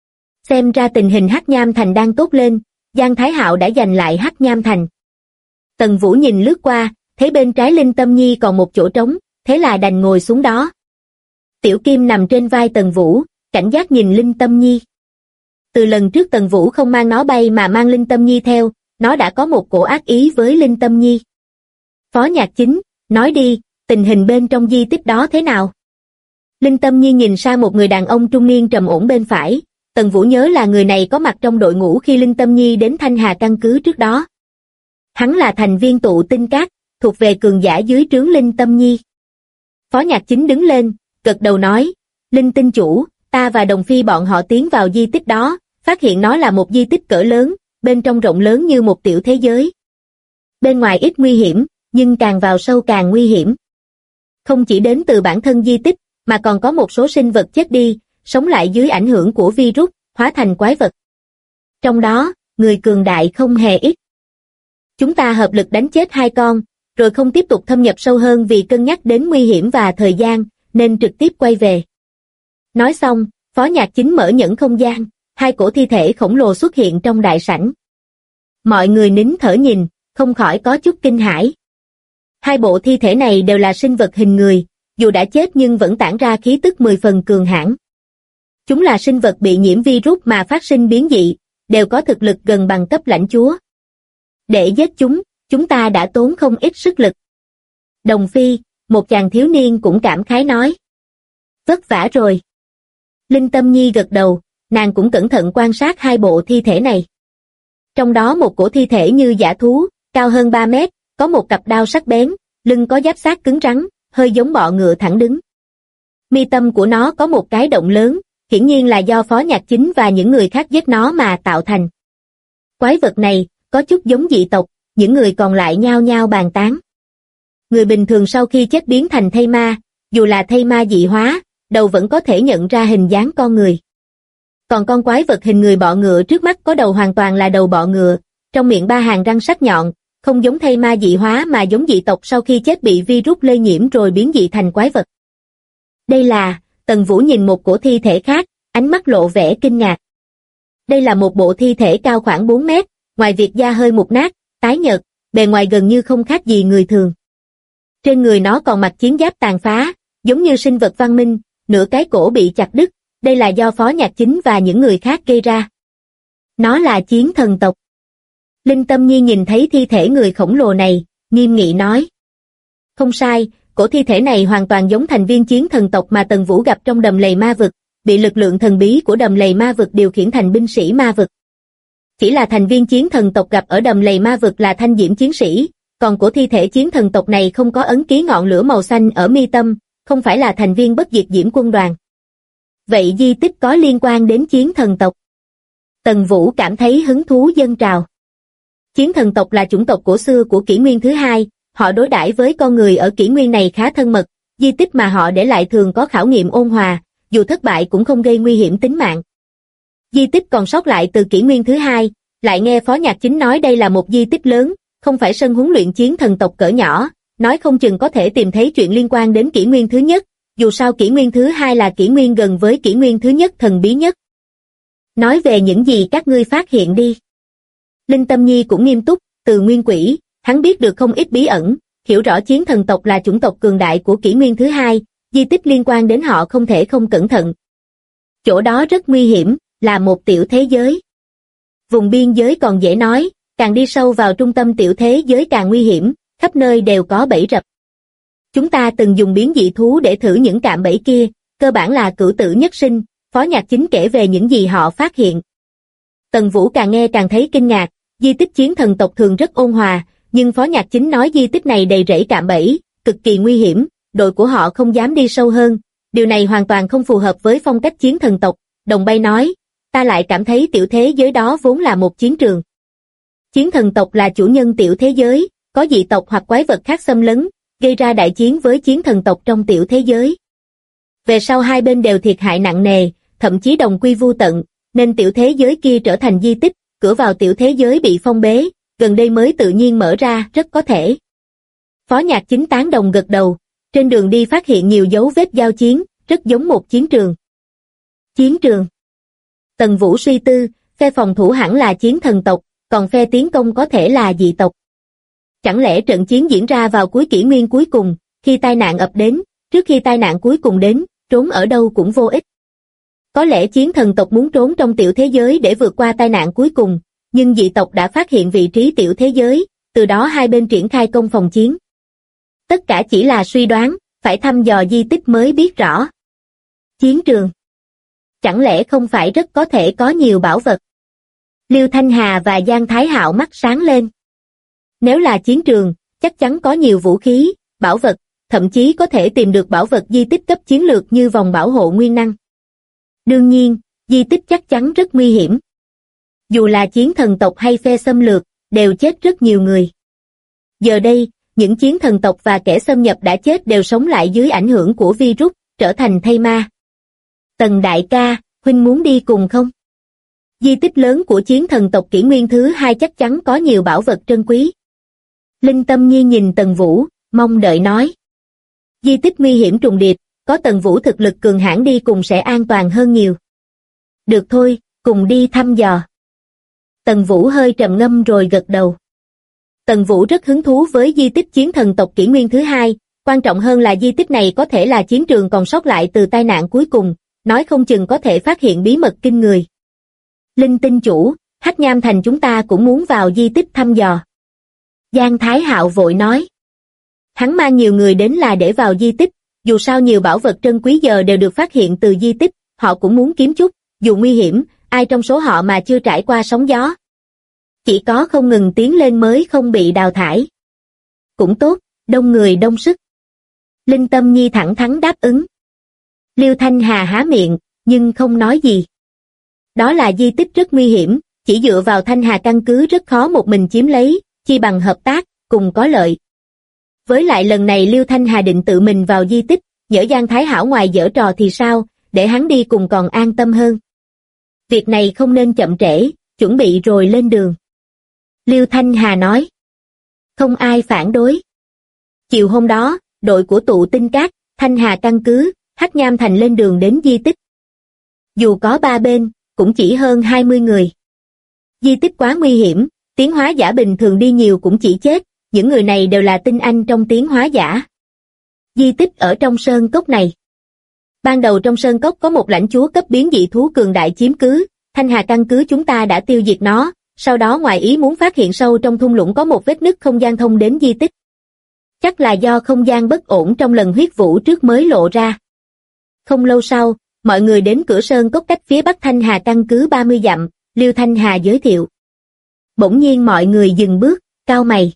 Xem ra tình hình Hắc Nham Thành đang tốt lên, Giang Thái Hạo đã giành lại Hắc Nham Thành. Tần Vũ nhìn lướt qua, thấy bên trái Linh Tâm Nhi còn một chỗ trống, thế là đành ngồi xuống đó. Tiểu Kim nằm trên vai Tần Vũ, cảnh giác nhìn Linh Tâm Nhi. Từ lần trước Tần Vũ không mang nó bay mà mang Linh Tâm Nhi theo, nó đã có một cổ ác ý với Linh Tâm Nhi. Phó Nhạc Chính, nói đi, tình hình bên trong di tích đó thế nào? Linh Tâm Nhi nhìn sang một người đàn ông trung niên trầm ổn bên phải, Tần Vũ nhớ là người này có mặt trong đội ngũ khi Linh Tâm Nhi đến Thanh Hà căn cứ trước đó. Hắn là thành viên tụ tinh các, thuộc về cường giả dưới trướng Linh Tâm Nhi. Phó Nhạc Chính đứng lên, gật đầu nói, Linh tinh chủ, ta và Đồng Phi bọn họ tiến vào di tích đó, phát hiện nó là một di tích cỡ lớn, bên trong rộng lớn như một tiểu thế giới. Bên ngoài ít nguy hiểm, nhưng càng vào sâu càng nguy hiểm. Không chỉ đến từ bản thân di tích, mà còn có một số sinh vật chết đi, sống lại dưới ảnh hưởng của virus, hóa thành quái vật. Trong đó, người cường đại không hề ít. Chúng ta hợp lực đánh chết 2 con, rồi không tiếp tục thâm nhập sâu hơn vì cân nhắc đến nguy hiểm và thời gian, nên trực tiếp quay về. Nói xong, Phó Nhạc Chính mở nhẫn không gian, 2 cổ thi thể khổng lồ xuất hiện trong đại sảnh. Mọi người nín thở nhìn, không khỏi có chút kinh hãi. 2 bộ thi thể này đều là sinh vật hình người, dù đã chết nhưng vẫn tản ra khí tức 10 phần cường hãn. Chúng là sinh vật bị nhiễm virus mà phát sinh biến dị, đều có thực lực gần bằng cấp lãnh chúa. Để giết chúng ta đã tốn không ít sức lực. Đồng Phi, một chàng thiếu niên cũng cảm khái nói. Vất vả rồi. Linh Tâm Nhi gật đầu, nàng cũng cẩn thận quan sát 2 bộ thi thể này. Trong đó một cổ thi thể như dã thú, cao hơn 3 mét, có một cặp đao sắc bén, lưng có giáp xác cứng rắn, hơi giống bọ ngựa thẳng đứng. Mi tâm của nó có một cái động lớn, hiển nhiên là do Phó Nhạc Chính và những người khác giết nó mà tạo thành. Quái vật này, có chút giống dị tộc, những người còn lại nhao nhao bàn tán. Người bình thường sau khi chết biến thành thây ma, dù là thây ma dị hóa, đầu vẫn có thể nhận ra hình dáng con người. Còn con quái vật hình người bọ ngựa trước mắt có đầu hoàn toàn là đầu bọ ngựa, trong miệng 3 hàng răng sắc nhọn, không giống thây ma dị hóa mà giống dị tộc sau khi chết bị virus lây nhiễm rồi biến dị thành quái vật. Đây là, Tần Vũ nhìn một cổ thi thể khác, ánh mắt lộ vẻ kinh ngạc. Đây là một bộ thi thể cao khoảng 4 mét, ngoài việc da hơi mục nát, tái nhợt, bề ngoài gần như không khác gì người thường. Trên người nó còn mặc chiến giáp tàn phá, giống như sinh vật văn minh, nửa cái cổ bị chặt đứt, đây là do Phó Nhạc Chính và những người khác gây ra. Nó là chiến thần tộc. Linh Tâm Nhi nhìn thấy thi thể người khổng lồ này, nghiêm nghị nói. Không sai, cổ thi thể này hoàn toàn giống thành viên chiến thần tộc mà Tần Vũ gặp trong đầm lầy ma vực, bị lực lượng thần bí của đầm lầy ma vực điều khiển thành binh sĩ ma vực. Chỉ là thành viên chiến thần tộc gặp ở đầm lầy ma vực là thanh diễm chiến sĩ, còn cổ thi thể chiến thần tộc này không có ấn ký ngọn lửa màu xanh ở mi tâm, không phải là thành viên bất diệt diễm quân đoàn. Vậy di tích có liên quan đến chiến thần tộc? Tần Vũ cảm thấy hứng thú dâng trào. Chiến thần tộc là chủng tộc cổ xưa của kỷ nguyên thứ 2, họ đối đãi với con người ở kỷ nguyên này khá thân mật, di tích mà họ để lại thường có khảo nghiệm ôn hòa, dù thất bại cũng không gây nguy hiểm tính mạng. Di tích còn sót lại từ kỷ nguyên thứ 2, lại nghe Phó Nhạc Chính nói đây là một di tích lớn, không phải sân huấn luyện chiến thần tộc cỡ nhỏ, nói không chừng có thể tìm thấy chuyện liên quan đến kỷ nguyên thứ nhất, dù sao kỷ nguyên thứ 2 là kỷ nguyên gần với kỷ nguyên thứ nhất thần bí nhất. Nói về những gì các ngươi phát hiện đi. Linh Tâm Nhi cũng nghiêm túc, từ Nguyên Quỷ, hắn biết được không ít bí ẩn, hiểu rõ chiến thần tộc là chủng tộc cường đại của kỷ nguyên thứ hai, di tích liên quan đến họ không thể không cẩn thận. Chỗ đó rất nguy hiểm, là một tiểu thế giới. Vùng biên giới còn dễ nói, càng đi sâu vào trung tâm tiểu thế giới càng nguy hiểm, khắp nơi đều có bẫy rập. Chúng ta từng dùng biến dị thú để thử những cạm bẫy kia, cơ bản là cửu tử nhất sinh, Phó Nhạc Chính kể về những gì họ phát hiện. Tần Vũ càng nghe càng thấy kinh ngạc, di tích chiến thần tộc thường rất ôn hòa, nhưng Phó Nhạc Chính nói di tích này đầy rẫy cạm bẫy, cực kỳ nguy hiểm, đội của họ không dám đi sâu hơn, điều này hoàn toàn không phù hợp với phong cách chiến thần tộc. Đồng Bay nói, ta lại cảm thấy tiểu thế giới đó vốn là một chiến trường. Chiến thần tộc là chủ nhân tiểu thế giới, có dị tộc hoặc quái vật khác xâm lấn, gây ra đại chiến với chiến thần tộc trong tiểu thế giới. Về sau hai bên đều thiệt hại nặng nề, thậm chí đồng quy vu tận, nên tiểu thế giới kia trở thành di tích, cửa vào tiểu thế giới bị phong bế, gần đây mới tự nhiên mở ra, rất có thể. Phó Nhạc Chính tán đồng gật đầu, trên đường đi phát hiện nhiều dấu vết giao chiến, rất giống một chiến trường. Chiến trường. Tần Vũ suy tư, phe phòng thủ hẳn là chiến thần tộc, còn phe tiến công có thể là dị tộc. Chẳng lẽ trận chiến diễn ra vào cuối kỷ nguyên cuối cùng, khi tai nạn ập đến, trước khi tai nạn cuối cùng đến, trốn ở đâu cũng vô ích. Có lẽ chiến thần tộc muốn trốn trong tiểu thế giới để vượt qua tai nạn cuối cùng, nhưng dị tộc đã phát hiện vị trí tiểu thế giới, từ đó hai bên triển khai công phòng chiến. Tất cả chỉ là suy đoán, phải thăm dò di tích mới biết rõ. Chiến trường. Chẳng lẽ không phải rất có thể có nhiều bảo vật? Liêu Thanh Hà và Giang Thái Hạo mắt sáng lên. Nếu là chiến trường, chắc chắn có nhiều vũ khí, bảo vật, thậm chí có thể tìm được bảo vật di tích cấp chiến lược như vòng bảo hộ nguyên năng. Đương nhiên, di tích chắc chắn rất nguy hiểm. Dù là chiến thần tộc hay phe xâm lược, đều chết rất nhiều người. Giờ đây, những chiến thần tộc và kẻ xâm nhập đã chết đều sống lại dưới ảnh hưởng của virus, trở thành thây ma. Tần đại ca, huynh muốn đi cùng không? Di tích lớn của chiến thần tộc kỷ nguyên thứ hai chắc chắn có nhiều bảo vật trân quý. Linh Tâm Nhi nhìn Tần Vũ, mong đợi nói. Di tích nguy hiểm trùng điệp, có Tần Vũ thực lực cường hãn đi cùng sẽ an toàn hơn nhiều. Được thôi, cùng đi thăm dò. Tần Vũ hơi trầm ngâm rồi gật đầu. Tần Vũ rất hứng thú với di tích chiến thần tộc kỷ nguyên thứ hai, quan trọng hơn là di tích này có thể là chiến trường còn sót lại từ tai nạn cuối cùng, nói không chừng có thể phát hiện bí mật kinh người. Linh tinh chủ, Hắc Nham Thành chúng ta cũng muốn vào di tích thăm dò. Giang Thái Hạo vội nói. Hắn mang nhiều người đến là để vào di tích, dù sao nhiều bảo vật trân quý giờ đều được phát hiện từ di tích, họ cũng muốn kiếm chút, dù nguy hiểm, ai trong số họ mà chưa trải qua sóng gió. Chỉ có không ngừng tiến lên mới không bị đào thải. Cũng tốt, đông người đông sức. Linh Tâm Nhi thẳng thắn đáp ứng. Liêu Thanh Hà há miệng, nhưng không nói gì. Đó là di tích rất nguy hiểm, chỉ dựa vào Thanh Hà căn cứ rất khó một mình chiếm lấy, chi bằng hợp tác, cùng có lợi. Với lại lần này Liêu Thanh Hà định tự mình vào di tích, nhỡ Giang Thái Hảo ngoài giở trò thì sao, để hắn đi cùng còn an tâm hơn. Việc này không nên chậm trễ, chuẩn bị rồi lên đường. Liêu Thanh Hà nói. Không ai phản đối. Chiều hôm đó, đội của tụ tinh cát, Thanh Hà căn cứ, Hắc Nham Thành lên đường đến di tích. Dù có ba bên, cũng chỉ hơn 20 người. Di tích quá nguy hiểm, tiến hóa giả bình thường đi nhiều cũng chỉ chết, những người này đều là tinh anh trong tiến hóa giả. Di tích ở trong sơn cốc này. Ban đầu trong sơn cốc có một lãnh chúa cấp biến dị thú cường đại chiếm cứ, Thanh Hà căn cứ chúng ta đã tiêu diệt nó, sau đó ngoài ý muốn phát hiện sâu trong thung lũng có một vết nứt không gian thông đến di tích. Chắc là do không gian bất ổn trong lần huyết vũ trước mới lộ ra. Không lâu sau, mọi người đến cửa sơn cốc cách phía bắc Thanh Hà căn cứ 30 dặm, Liêu Thanh Hà giới thiệu. Bỗng nhiên mọi người dừng bước, cau mày.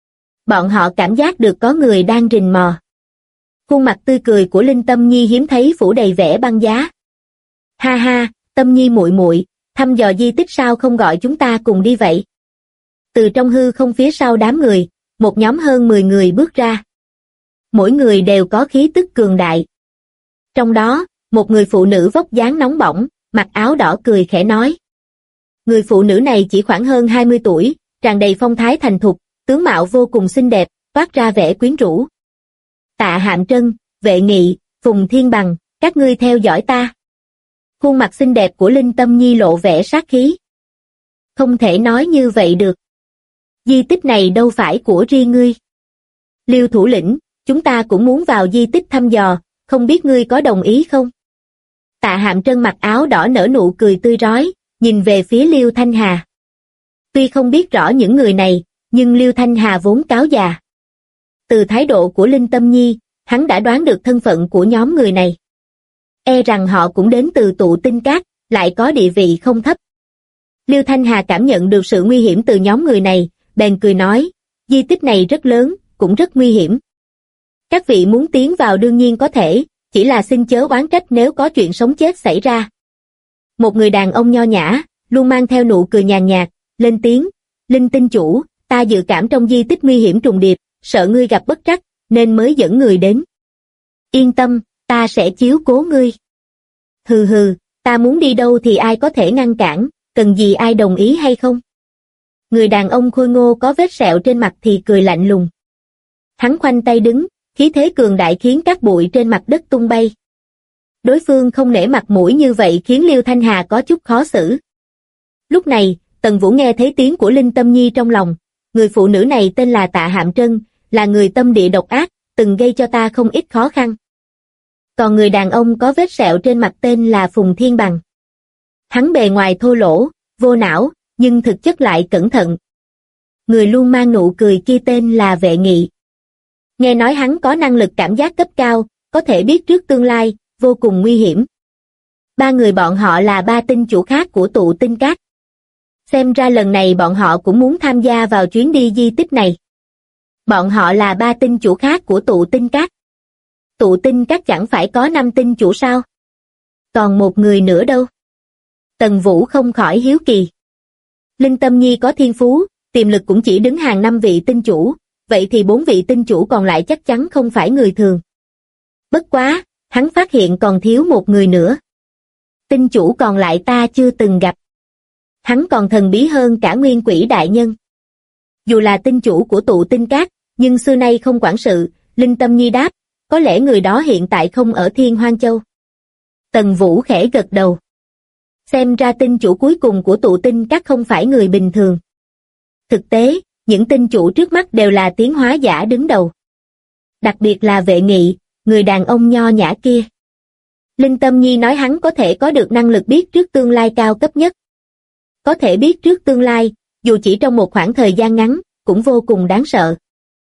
Bọn họ cảm giác được có người đang rình mò. Khuôn mặt tươi cười của Linh Tâm Nhi hiếm thấy phủ đầy vẻ băng giá. Ha ha, Tâm Nhi muội muội, thăm dò di tích sao không gọi chúng ta cùng đi vậy? Từ trong hư không phía sau đám người, một nhóm hơn 10 người bước ra. Mỗi người đều có khí tức cường đại. Trong đó, một người phụ nữ vóc dáng nóng bỏng, mặc áo đỏ cười khẽ nói. Người phụ nữ này chỉ khoảng hơn 20 tuổi, tràn đầy phong thái thành thục, tướng mạo vô cùng xinh đẹp, toát ra vẻ quyến rũ. Tạ Hạm Trân, Vệ Nghị, Phùng Thiên Bằng, các ngươi theo dõi ta. Khuôn mặt xinh đẹp của Linh Tâm Nhi lộ vẻ sát khí. Không thể nói như vậy được. Di tích này đâu phải của riêng ngươi. Liêu thủ lĩnh, chúng ta cũng muốn vào di tích thăm dò, không biết ngươi có đồng ý không? Tạ Hạm Trân mặc áo đỏ nở nụ cười tươi rói, nhìn về phía Liêu Thanh Hà. Tuy không biết rõ những người này, nhưng Liêu Thanh Hà vốn cáo già. Từ thái độ của Linh Tâm Nhi, hắn đã đoán được thân phận của nhóm người này. E rằng họ cũng đến từ Tụ Tinh Các, lại có địa vị không thấp. Liêu Thanh Hà cảm nhận được sự nguy hiểm từ nhóm người này, bèn cười nói, di tích này rất lớn, cũng rất nguy hiểm. Các vị muốn tiến vào đương nhiên có thể, chỉ là xin chớ oán trách nếu có chuyện sống chết xảy ra. Một người đàn ông nho nhã, luôn mang theo nụ cười nhàn nhạt, lên tiếng, Linh tinh chủ, ta dự cảm trong di tích nguy hiểm trùng điệp, sợ ngươi gặp bất trắc, nên mới dẫn người đến. Yên tâm, ta sẽ chiếu cố ngươi. Hừ hừ, ta muốn đi đâu thì ai có thể ngăn cản, cần gì ai đồng ý hay không? Người đàn ông khôi ngô có vết sẹo trên mặt thì cười lạnh lùng. Hắn khoanh tay đứng, khí thế cường đại khiến các bụi trên mặt đất tung bay. Đối phương không nể mặt mũi như vậy khiến Liêu Thanh Hà có chút khó xử. Lúc này, Tần Vũ nghe thấy tiếng của Linh Tâm Nhi trong lòng, người phụ nữ này tên là Tạ Hạm Trân, là người tâm địa độc ác, từng gây cho ta không ít khó khăn. Còn người đàn ông có vết sẹo trên mặt tên là Phùng Thiên Bằng. Hắn bề ngoài thô lỗ, vô não, nhưng thực chất lại cẩn thận. Người luôn mang nụ cười kia tên là Vệ Nghị. Nghe nói hắn có năng lực cảm giác cấp cao, có thể biết trước tương lai, vô cùng nguy hiểm. Ba người bọn họ là ba tinh chủ khác của Tụ Tinh Các. Xem ra lần này bọn họ cũng muốn tham gia vào chuyến đi di tích này. Bọn họ là ba tinh chủ khác của Tụ Tinh Các. Tụ Tinh Các chẳng phải có 5 tinh chủ sao? Còn một người nữa đâu? Tần Vũ không khỏi hiếu kỳ. Linh Tâm Nhi có thiên phú, tiềm lực cũng chỉ đứng hàng 5 vị tinh chủ, vậy thì 4 vị tinh chủ còn lại chắc chắn không phải người thường. Bất quá, hắn phát hiện còn thiếu một người nữa. Tinh chủ còn lại ta chưa từng gặp. Hắn còn thần bí hơn cả Nguyên Quỷ đại nhân. Dù là tinh chủ của Tụ Tinh Các, nhưng xưa nay không quản sự, Linh Tâm Nhi đáp, có lẽ người đó hiện tại không ở Thiên Hoang Châu. Tần Vũ khẽ gật đầu. Xem ra tinh chủ cuối cùng của Tụ Tinh Các không phải người bình thường. Thực tế, những tinh chủ trước mắt đều là tiến hóa giả đứng đầu. Đặc biệt là Vệ Nghị, người đàn ông nho nhã kia. Linh Tâm Nhi nói hắn có thể có được năng lực biết trước tương lai cao cấp nhất. Có thể biết trước tương lai, dù chỉ trong một khoảng thời gian ngắn, cũng vô cùng đáng sợ.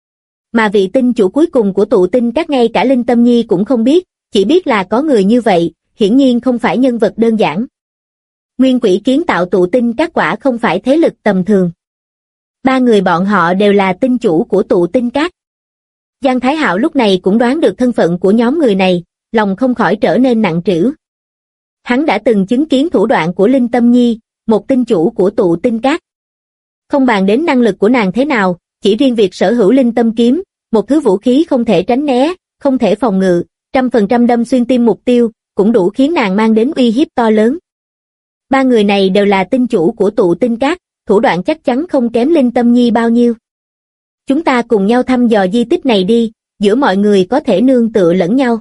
Mà vị tinh chủ cuối cùng của Tụ Tinh Các ngay cả Linh Tâm Nhi cũng không biết, chỉ biết là có người như vậy, hiển nhiên không phải nhân vật đơn giản. Nguyên Quỷ kiến tạo Tụ Tinh Các quả không phải thế lực tầm thường. Ba người bọn họ đều là tinh chủ của Tụ Tinh Các. Giang Thái Hạo lúc này cũng đoán được thân phận của nhóm người này, lòng không khỏi trở nên nặng trĩu. Hắn đã từng chứng kiến thủ đoạn của Linh Tâm Nhi, một tinh chủ của Tụ Tinh Các. Không bàn đến năng lực của nàng thế nào, chỉ riêng việc sở hữu Linh Tâm Kiếm, một thứ vũ khí không thể tránh né, không thể phòng ngự, 100% đâm xuyên tim mục tiêu, cũng đủ khiến nàng mang đến uy hiếp to lớn. Ba người này đều là tinh chủ của Tụ Tinh Các, thủ đoạn chắc chắn không kém Linh Tâm Nhi bao nhiêu. Chúng ta cùng nhau thăm dò di tích này đi, giữa mọi người có thể nương tựa lẫn nhau.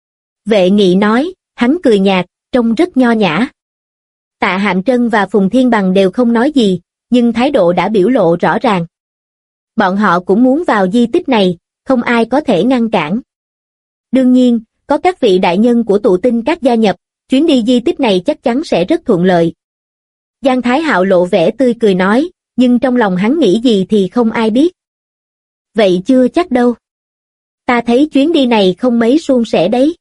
Vệ Nghị nói, hắn cười nhạt, trông rất nho nhã. Tạ Hạm Trân và Phùng Thiên Bằng đều không nói gì, nhưng thái độ đã biểu lộ rõ ràng. Bọn họ cũng muốn vào di tích này, không ai có thể ngăn cản. Đương nhiên, có các vị đại nhân của Tụ Tinh Các gia nhập, chuyến đi di tích này chắc chắn sẽ rất thuận lợi. Giang Thái Hạo lộ vẻ tươi cười nói, nhưng trong lòng hắn nghĩ gì thì không ai biết. Vậy chưa chắc đâu. Ta thấy chuyến đi này không mấy suôn sẻ đấy.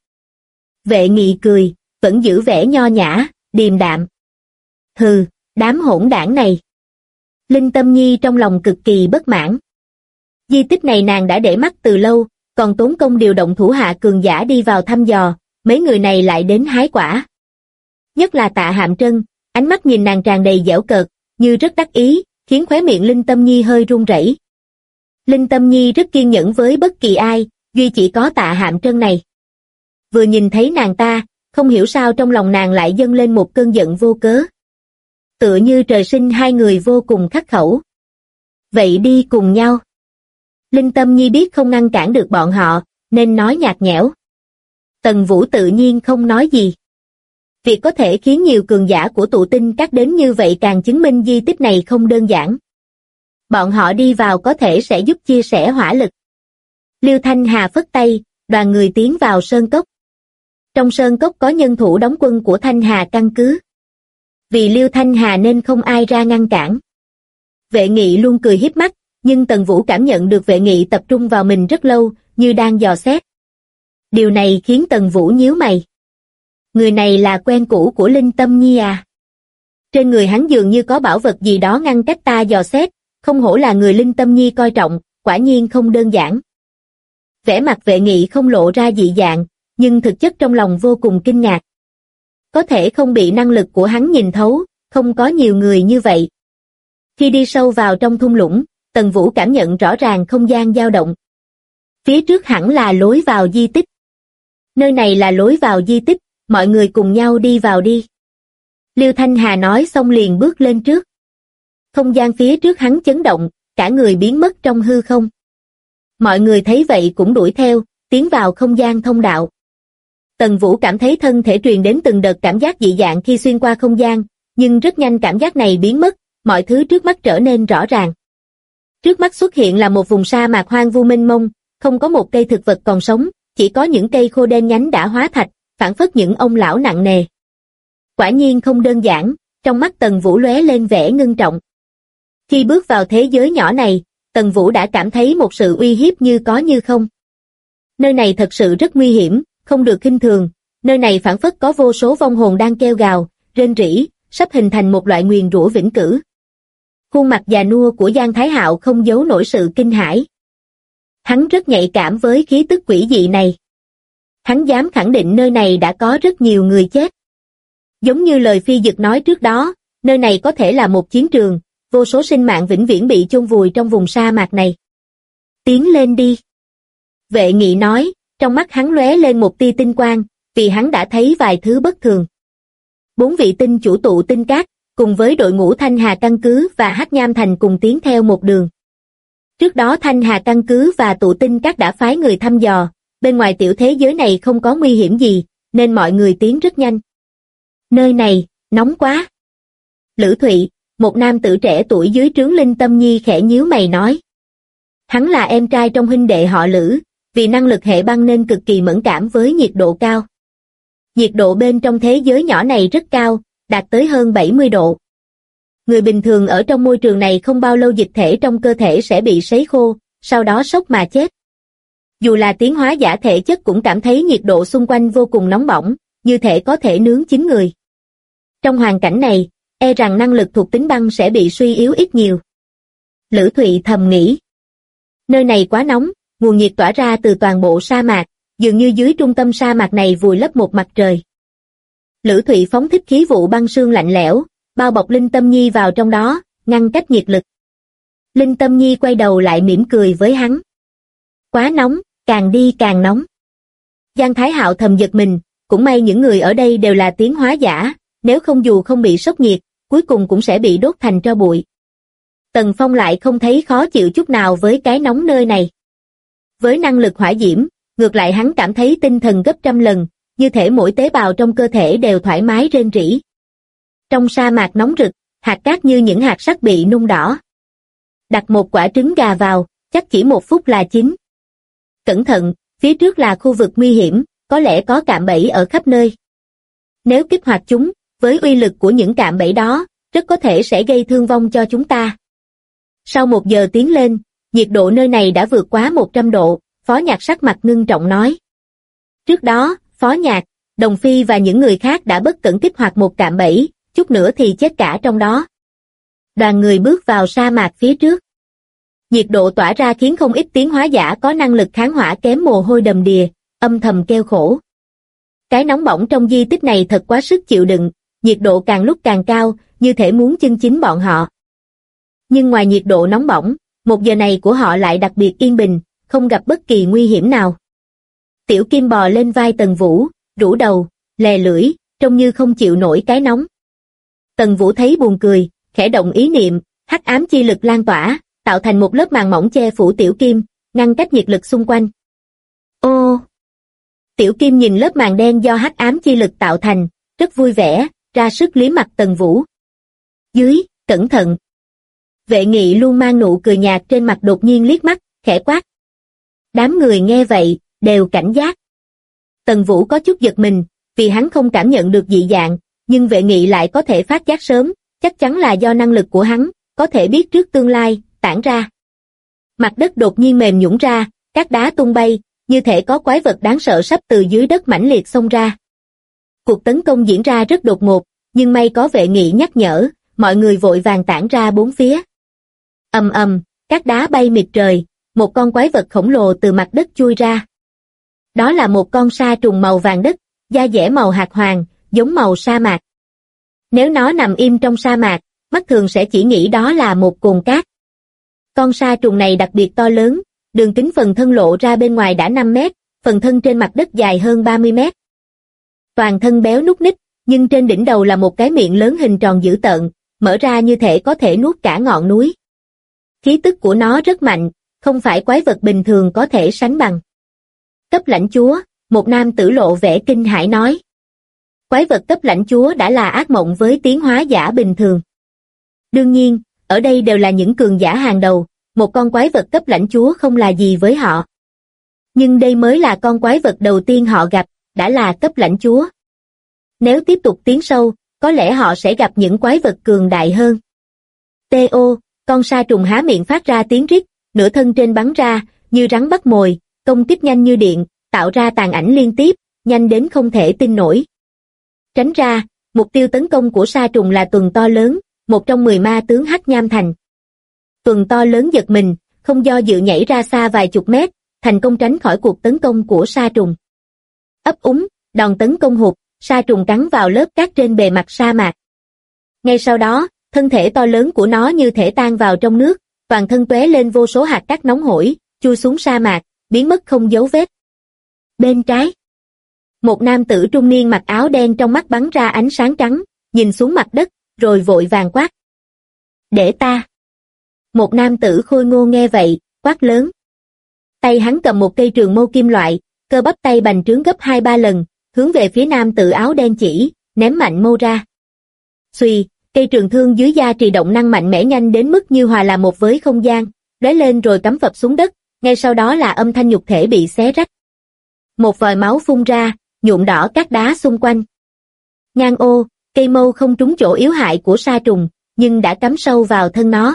Vệ Nghị cười, vẫn giữ vẻ nho nhã, điềm đạm. Hừ, đám hỗn đảng này. Linh Tâm Nhi trong lòng cực kỳ bất mãn. Di tích này nàng đã để mắt từ lâu, còn tốn công điều động thủ hạ cường giả đi vào thăm dò, mấy người này lại đến hái quả. Nhất là Tạ Hạm Trân, ánh mắt nhìn nàng tràn đầy giễu cợt, như rất đắc ý, khiến khóe miệng Linh Tâm Nhi hơi run rẩy. Linh Tâm Nhi rất kiên nhẫn với bất kỳ ai, duy chỉ có Tạ Hạm Trân này. Vừa nhìn thấy nàng ta, không hiểu sao trong lòng nàng lại dâng lên một cơn giận vô cớ. Tựa như trời sinh hai người vô cùng khắc khẩu. Vậy đi cùng nhau. Linh Tâm Nhi biết không ngăn cản được bọn họ, nên nói nhạt nhẽo. Tần Vũ tự nhiên không nói gì. Việc có thể khiến nhiều cường giả của tụ tinh các đến như vậy càng chứng minh di tích này không đơn giản. Bọn họ đi vào có thể sẽ giúp chia sẻ hỏa lực. Liêu Thanh Hà phất tay, đoàn người tiến vào sơn cốc. Trong sơn cốc có nhân thủ đóng quân của Thanh Hà căn cứ. Vì Liêu Thanh Hà nên không ai ra ngăn cản. Vệ Nghị luôn cười hiếp mắt, nhưng Tần Vũ cảm nhận được Vệ Nghị tập trung vào mình rất lâu, như đang dò xét. Điều này khiến Tần Vũ nhíu mày. Người này là quen cũ của Linh Tâm Nhi à? Trên người hắn dường như có bảo vật gì đó ngăn cách ta dò xét, không hổ là người Linh Tâm Nhi coi trọng, quả nhiên không đơn giản. Vẻ mặt Vệ Nghị không lộ ra dị dạng, nhưng thực chất trong lòng vô cùng kinh ngạc. Có thể không bị năng lực của hắn nhìn thấu, không có nhiều người như vậy. Khi đi sâu vào trong thung lũng, Tần Vũ cảm nhận rõ ràng không gian dao động. Phía trước hẳn là lối vào di tích. Nơi này là lối vào di tích, mọi người cùng nhau đi vào đi. Liêu Thanh Hà nói xong liền bước lên trước. Không gian phía trước hắn chấn động, cả người biến mất trong hư không. Mọi người thấy vậy cũng đuổi theo, tiến vào không gian thông đạo. Tần Vũ cảm thấy thân thể truyền đến từng đợt cảm giác dị dạng khi xuyên qua không gian, nhưng rất nhanh cảm giác này biến mất, mọi thứ trước mắt trở nên rõ ràng. Trước mắt xuất hiện là một vùng sa mạc hoang vu mênh mông, không có một cây thực vật còn sống, chỉ có những cây khô đen nhánh đã hóa thạch, phảng phất những ông lão nặng nề. Quả nhiên không đơn giản, trong mắt Tần Vũ lóe lên vẻ ngưng trọng. Khi bước vào thế giới nhỏ này, Tần Vũ đã cảm thấy một sự uy hiếp như có như không. Nơi này thật sự rất nguy hiểm, không được khinh thường, nơi này phảng phất có vô số vong hồn đang kêu gào, rên rỉ, sắp hình thành một loại nguyền rủa vĩnh cửu. Khuôn mặt già nua của Giang Thái Hạo không giấu nổi sự kinh hãi. Hắn rất nhạy cảm với khí tức quỷ dị này. Hắn dám khẳng định nơi này đã có rất nhiều người chết. Giống như lời Phi Dực nói trước đó, nơi này có thể là một chiến trường, vô số sinh mạng vĩnh viễn bị chôn vùi trong vùng sa mạc này. Tiến lên đi. Vệ Nghị nói, trong mắt hắn lóe lên một tia tinh quang, vì hắn đã thấy vài thứ bất thường. 4 vị tinh chủ tụ tinh cát, cùng với đội ngũ Thanh Hà căn cứ và Hắc Nham Thành cùng tiến theo một đường. Trước đó Thanh Hà căn cứ và tụ tinh cát đã phái người thăm dò, bên ngoài tiểu thế giới này không có nguy hiểm gì, nên mọi người tiến rất nhanh. Nơi này, nóng quá. Lữ Thụy, một nam tử trẻ tuổi dưới trướng Linh Tâm Nhi khẽ nhíu mày nói. Hắn là em trai trong huynh đệ họ Lữ, vì năng lực hệ băng nên cực kỳ mẫn cảm với nhiệt độ cao. Nhiệt độ bên trong thế giới nhỏ này rất cao, đạt tới hơn 70 độ. Người bình thường ở trong môi trường này không bao lâu dịch thể trong cơ thể sẽ bị sấy khô, sau đó sốc mà chết. Dù là tiến hóa giả thể chất cũng cảm thấy nhiệt độ xung quanh vô cùng nóng bỏng, như thể có thể nướng chín người. Trong hoàn cảnh này, e rằng năng lực thuộc tính băng sẽ bị suy yếu ít nhiều. Lữ Thụy thầm nghĩ. Nơi này quá nóng, nguồn nhiệt tỏa ra từ toàn bộ sa mạc, dường như dưới trung tâm sa mạc này vùi lấp một mặt trời. Lữ Thụy phóng thích khí vụ băng sương lạnh lẽo, bao bọc Linh Tâm Nhi vào trong đó, ngăn cách nhiệt lực. Linh Tâm Nhi quay đầu lại mỉm cười với hắn. Quá nóng, càng đi càng nóng. Giang Thái Hạo thầm giật mình, cũng may những người ở đây đều là tiến hóa giả, nếu không dù không bị sốc nhiệt, cuối cùng cũng sẽ bị đốt thành tro bụi. Tần Phong lại không thấy khó chịu chút nào với cái nóng nơi này. Với năng lực hỏa diễm, ngược lại hắn cảm thấy tinh thần gấp trăm lần, như thể mỗi tế bào trong cơ thể đều thoải mái rên rỉ. Trong sa mạc nóng rực, hạt cát như những hạt sắt bị nung đỏ. Đặt một quả trứng gà vào, chắc chỉ 1 phút là chín. Cẩn thận, phía trước là khu vực nguy hiểm, có lẽ có cạm bẫy ở khắp nơi. Nếu kích hoạt chúng, với uy lực của những cạm bẫy đó, rất có thể sẽ gây thương vong cho chúng ta. Sau 1 giờ tiến lên, nhiệt độ nơi này đã vượt quá 100 độ, Phó Nhạc sắc mặt ngưng trọng nói. Trước đó, Phó Nhạc, Đồng Phi và những người khác đã bất cẩn kích hoạt một cạm bẫy, chút nữa thì chết cả trong đó. Đoàn người bước vào sa mạc phía trước. Nhiệt độ tỏa ra khiến không ít tiến hóa giả có năng lực kháng hỏa kém mồ hôi đầm đìa, âm thầm kêu khổ. Cái nóng bỏng trong di tích này thật quá sức chịu đựng, nhiệt độ càng lúc càng cao, như thể muốn chân chính bọn họ. Nhưng ngoài nhiệt độ nóng bỏng, 1 giờ này của họ lại đặc biệt yên bình, không gặp bất kỳ nguy hiểm nào. Tiểu Kim bò lên vai Tần Vũ, rũ đầu, lè lưỡi, trông như không chịu nổi cái nóng. Tần Vũ thấy buồn cười, khẽ động ý niệm, hắc ám chi lực lan tỏa, tạo thành một lớp màn mỏng che phủ Tiểu Kim, ngăn cách nhiệt lực xung quanh. Ô! Tiểu Kim nhìn lớp màn đen do hắc ám chi lực tạo thành, rất vui vẻ, ra sức liếm mặt Tần Vũ. Dưới, cẩn thận. Vệ Nghị luôn mang nụ cười nhạt trên mặt đột nhiên liếc mắt, khẽ quát. Đám người nghe vậy, đều cảnh giác. Tần Vũ có chút giật mình, vì hắn không cảm nhận được dị dạng, nhưng Vệ Nghị lại có thể phát giác sớm, chắc chắn là do năng lực của hắn, có thể biết trước tương lai, tản ra. Mặt đất đột nhiên mềm nhũn ra, các đá tung bay, như thể có quái vật đáng sợ sắp từ dưới đất mãnh liệt xông ra. Cuộc tấn công diễn ra rất đột ngột, nhưng may có Vệ Nghị nhắc nhở, mọi người vội vàng tản ra bốn phía. Ầm ầm, các đá bay mịt trời, một con quái vật khổng lồ từ mặt đất chui ra. Đó là một con sa trùng màu vàng đất, da dẻ màu hạt hoàng, giống màu sa mạc. Nếu nó nằm im trong sa mạc, mắt thường sẽ chỉ nghĩ đó là một cồn cát. Con sa trùng này đặc biệt to lớn, đường kính phần thân lộ ra bên ngoài đã 5 mét, phần thân trên mặt đất dài hơn 30 mét. Toàn thân béo núc ních, nhưng trên đỉnh đầu là một cái miệng lớn hình tròn dữ tợn, mở ra như thể có thể nuốt cả ngọn núi. Khí tức của nó rất mạnh, không phải quái vật bình thường có thể sánh bằng. Cấp lãnh chúa, một nam tử lộ vẻ kinh hãi nói. Quái vật cấp lãnh chúa đã là ác mộng với tiến hóa giả bình thường. Đương nhiên, ở đây đều là những cường giả hàng đầu, một con quái vật cấp lãnh chúa không là gì với họ. Nhưng đây mới là con quái vật đầu tiên họ gặp, đã là cấp lãnh chúa. Nếu tiếp tục tiến sâu, có lẽ họ sẽ gặp những quái vật cường đại hơn. T.O. Con sa trùng há miệng phát ra tiếng rít, nửa thân trên bắn ra, như rắn bắt mồi, công kích nhanh như điện, tạo ra tàn ảnh liên tiếp, nhanh đến không thể tin nổi. Tránh ra, mục tiêu tấn công của sa trùng là Tuần to lớn, một trong 10 ma tướng Hắc Nham Thành. Tuần to lớn giật mình, không do dự nhảy ra xa vài chục mét, thành công tránh khỏi cuộc tấn công của sa trùng. Ấp úng, đòn tấn công hụt, sa trùng cắn vào lớp cát trên bề mặt sa mạc. Ngay sau đó, thân thể to lớn của nó như thể tan vào trong nước, toàn thân tóe lên vô số hạt cát nóng hổi, chui xuống sa mạc, biến mất không dấu vết. Bên trái, một nam tử trung niên mặc áo đen trong mắt bắn ra ánh sáng trắng, nhìn xuống mặt đất, rồi vội vàng quát. Để ta. Một nam tử khôi ngô nghe vậy, quát lớn. Tay hắn cầm một cây trường mâu kim loại, cơ bắp tay bành trướng gấp 2-3 lần, hướng về phía nam tử áo đen chỉ, ném mạnh mâu ra. Xuy, cây trường thương dưới da trì động năng mạnh mẽ nhanh đến mức như hòa làm một với không gian, lóe lên rồi cắm phập xuống đất, ngay sau đó là âm thanh nhục thể bị xé rách. Một vòi máu phun ra, nhuộm đỏ các đá xung quanh. Ngang ô, cây mâu không trúng chỗ yếu hại của sa trùng, nhưng đã cắm sâu vào thân nó.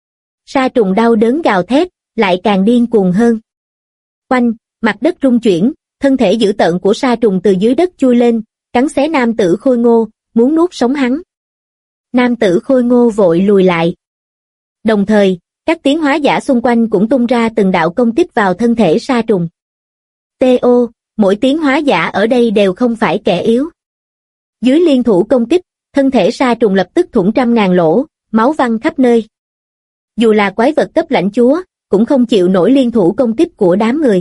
Sa trùng đau đớn gào thét, lại càng điên cuồng hơn. Quanh, mặt đất rung chuyển, thân thể dữ tợn của sa trùng từ dưới đất chui lên, cắn xé nam tử khôi ngô, muốn nuốt sống hắn. Nam tử khôi ngô vội lùi lại. Đồng thời, các tiến hóa giả xung quanh cũng tung ra từng đạo công kích vào thân thể sa trùng. T.O. Mỗi tiến hóa giả ở đây đều không phải kẻ yếu. Dưới liên thủ công kích, thân thể sa trùng lập tức thủng trăm ngàn lỗ, máu văng khắp nơi. Dù là quái vật cấp lãnh chúa, cũng không chịu nổi liên thủ công kích của đám người.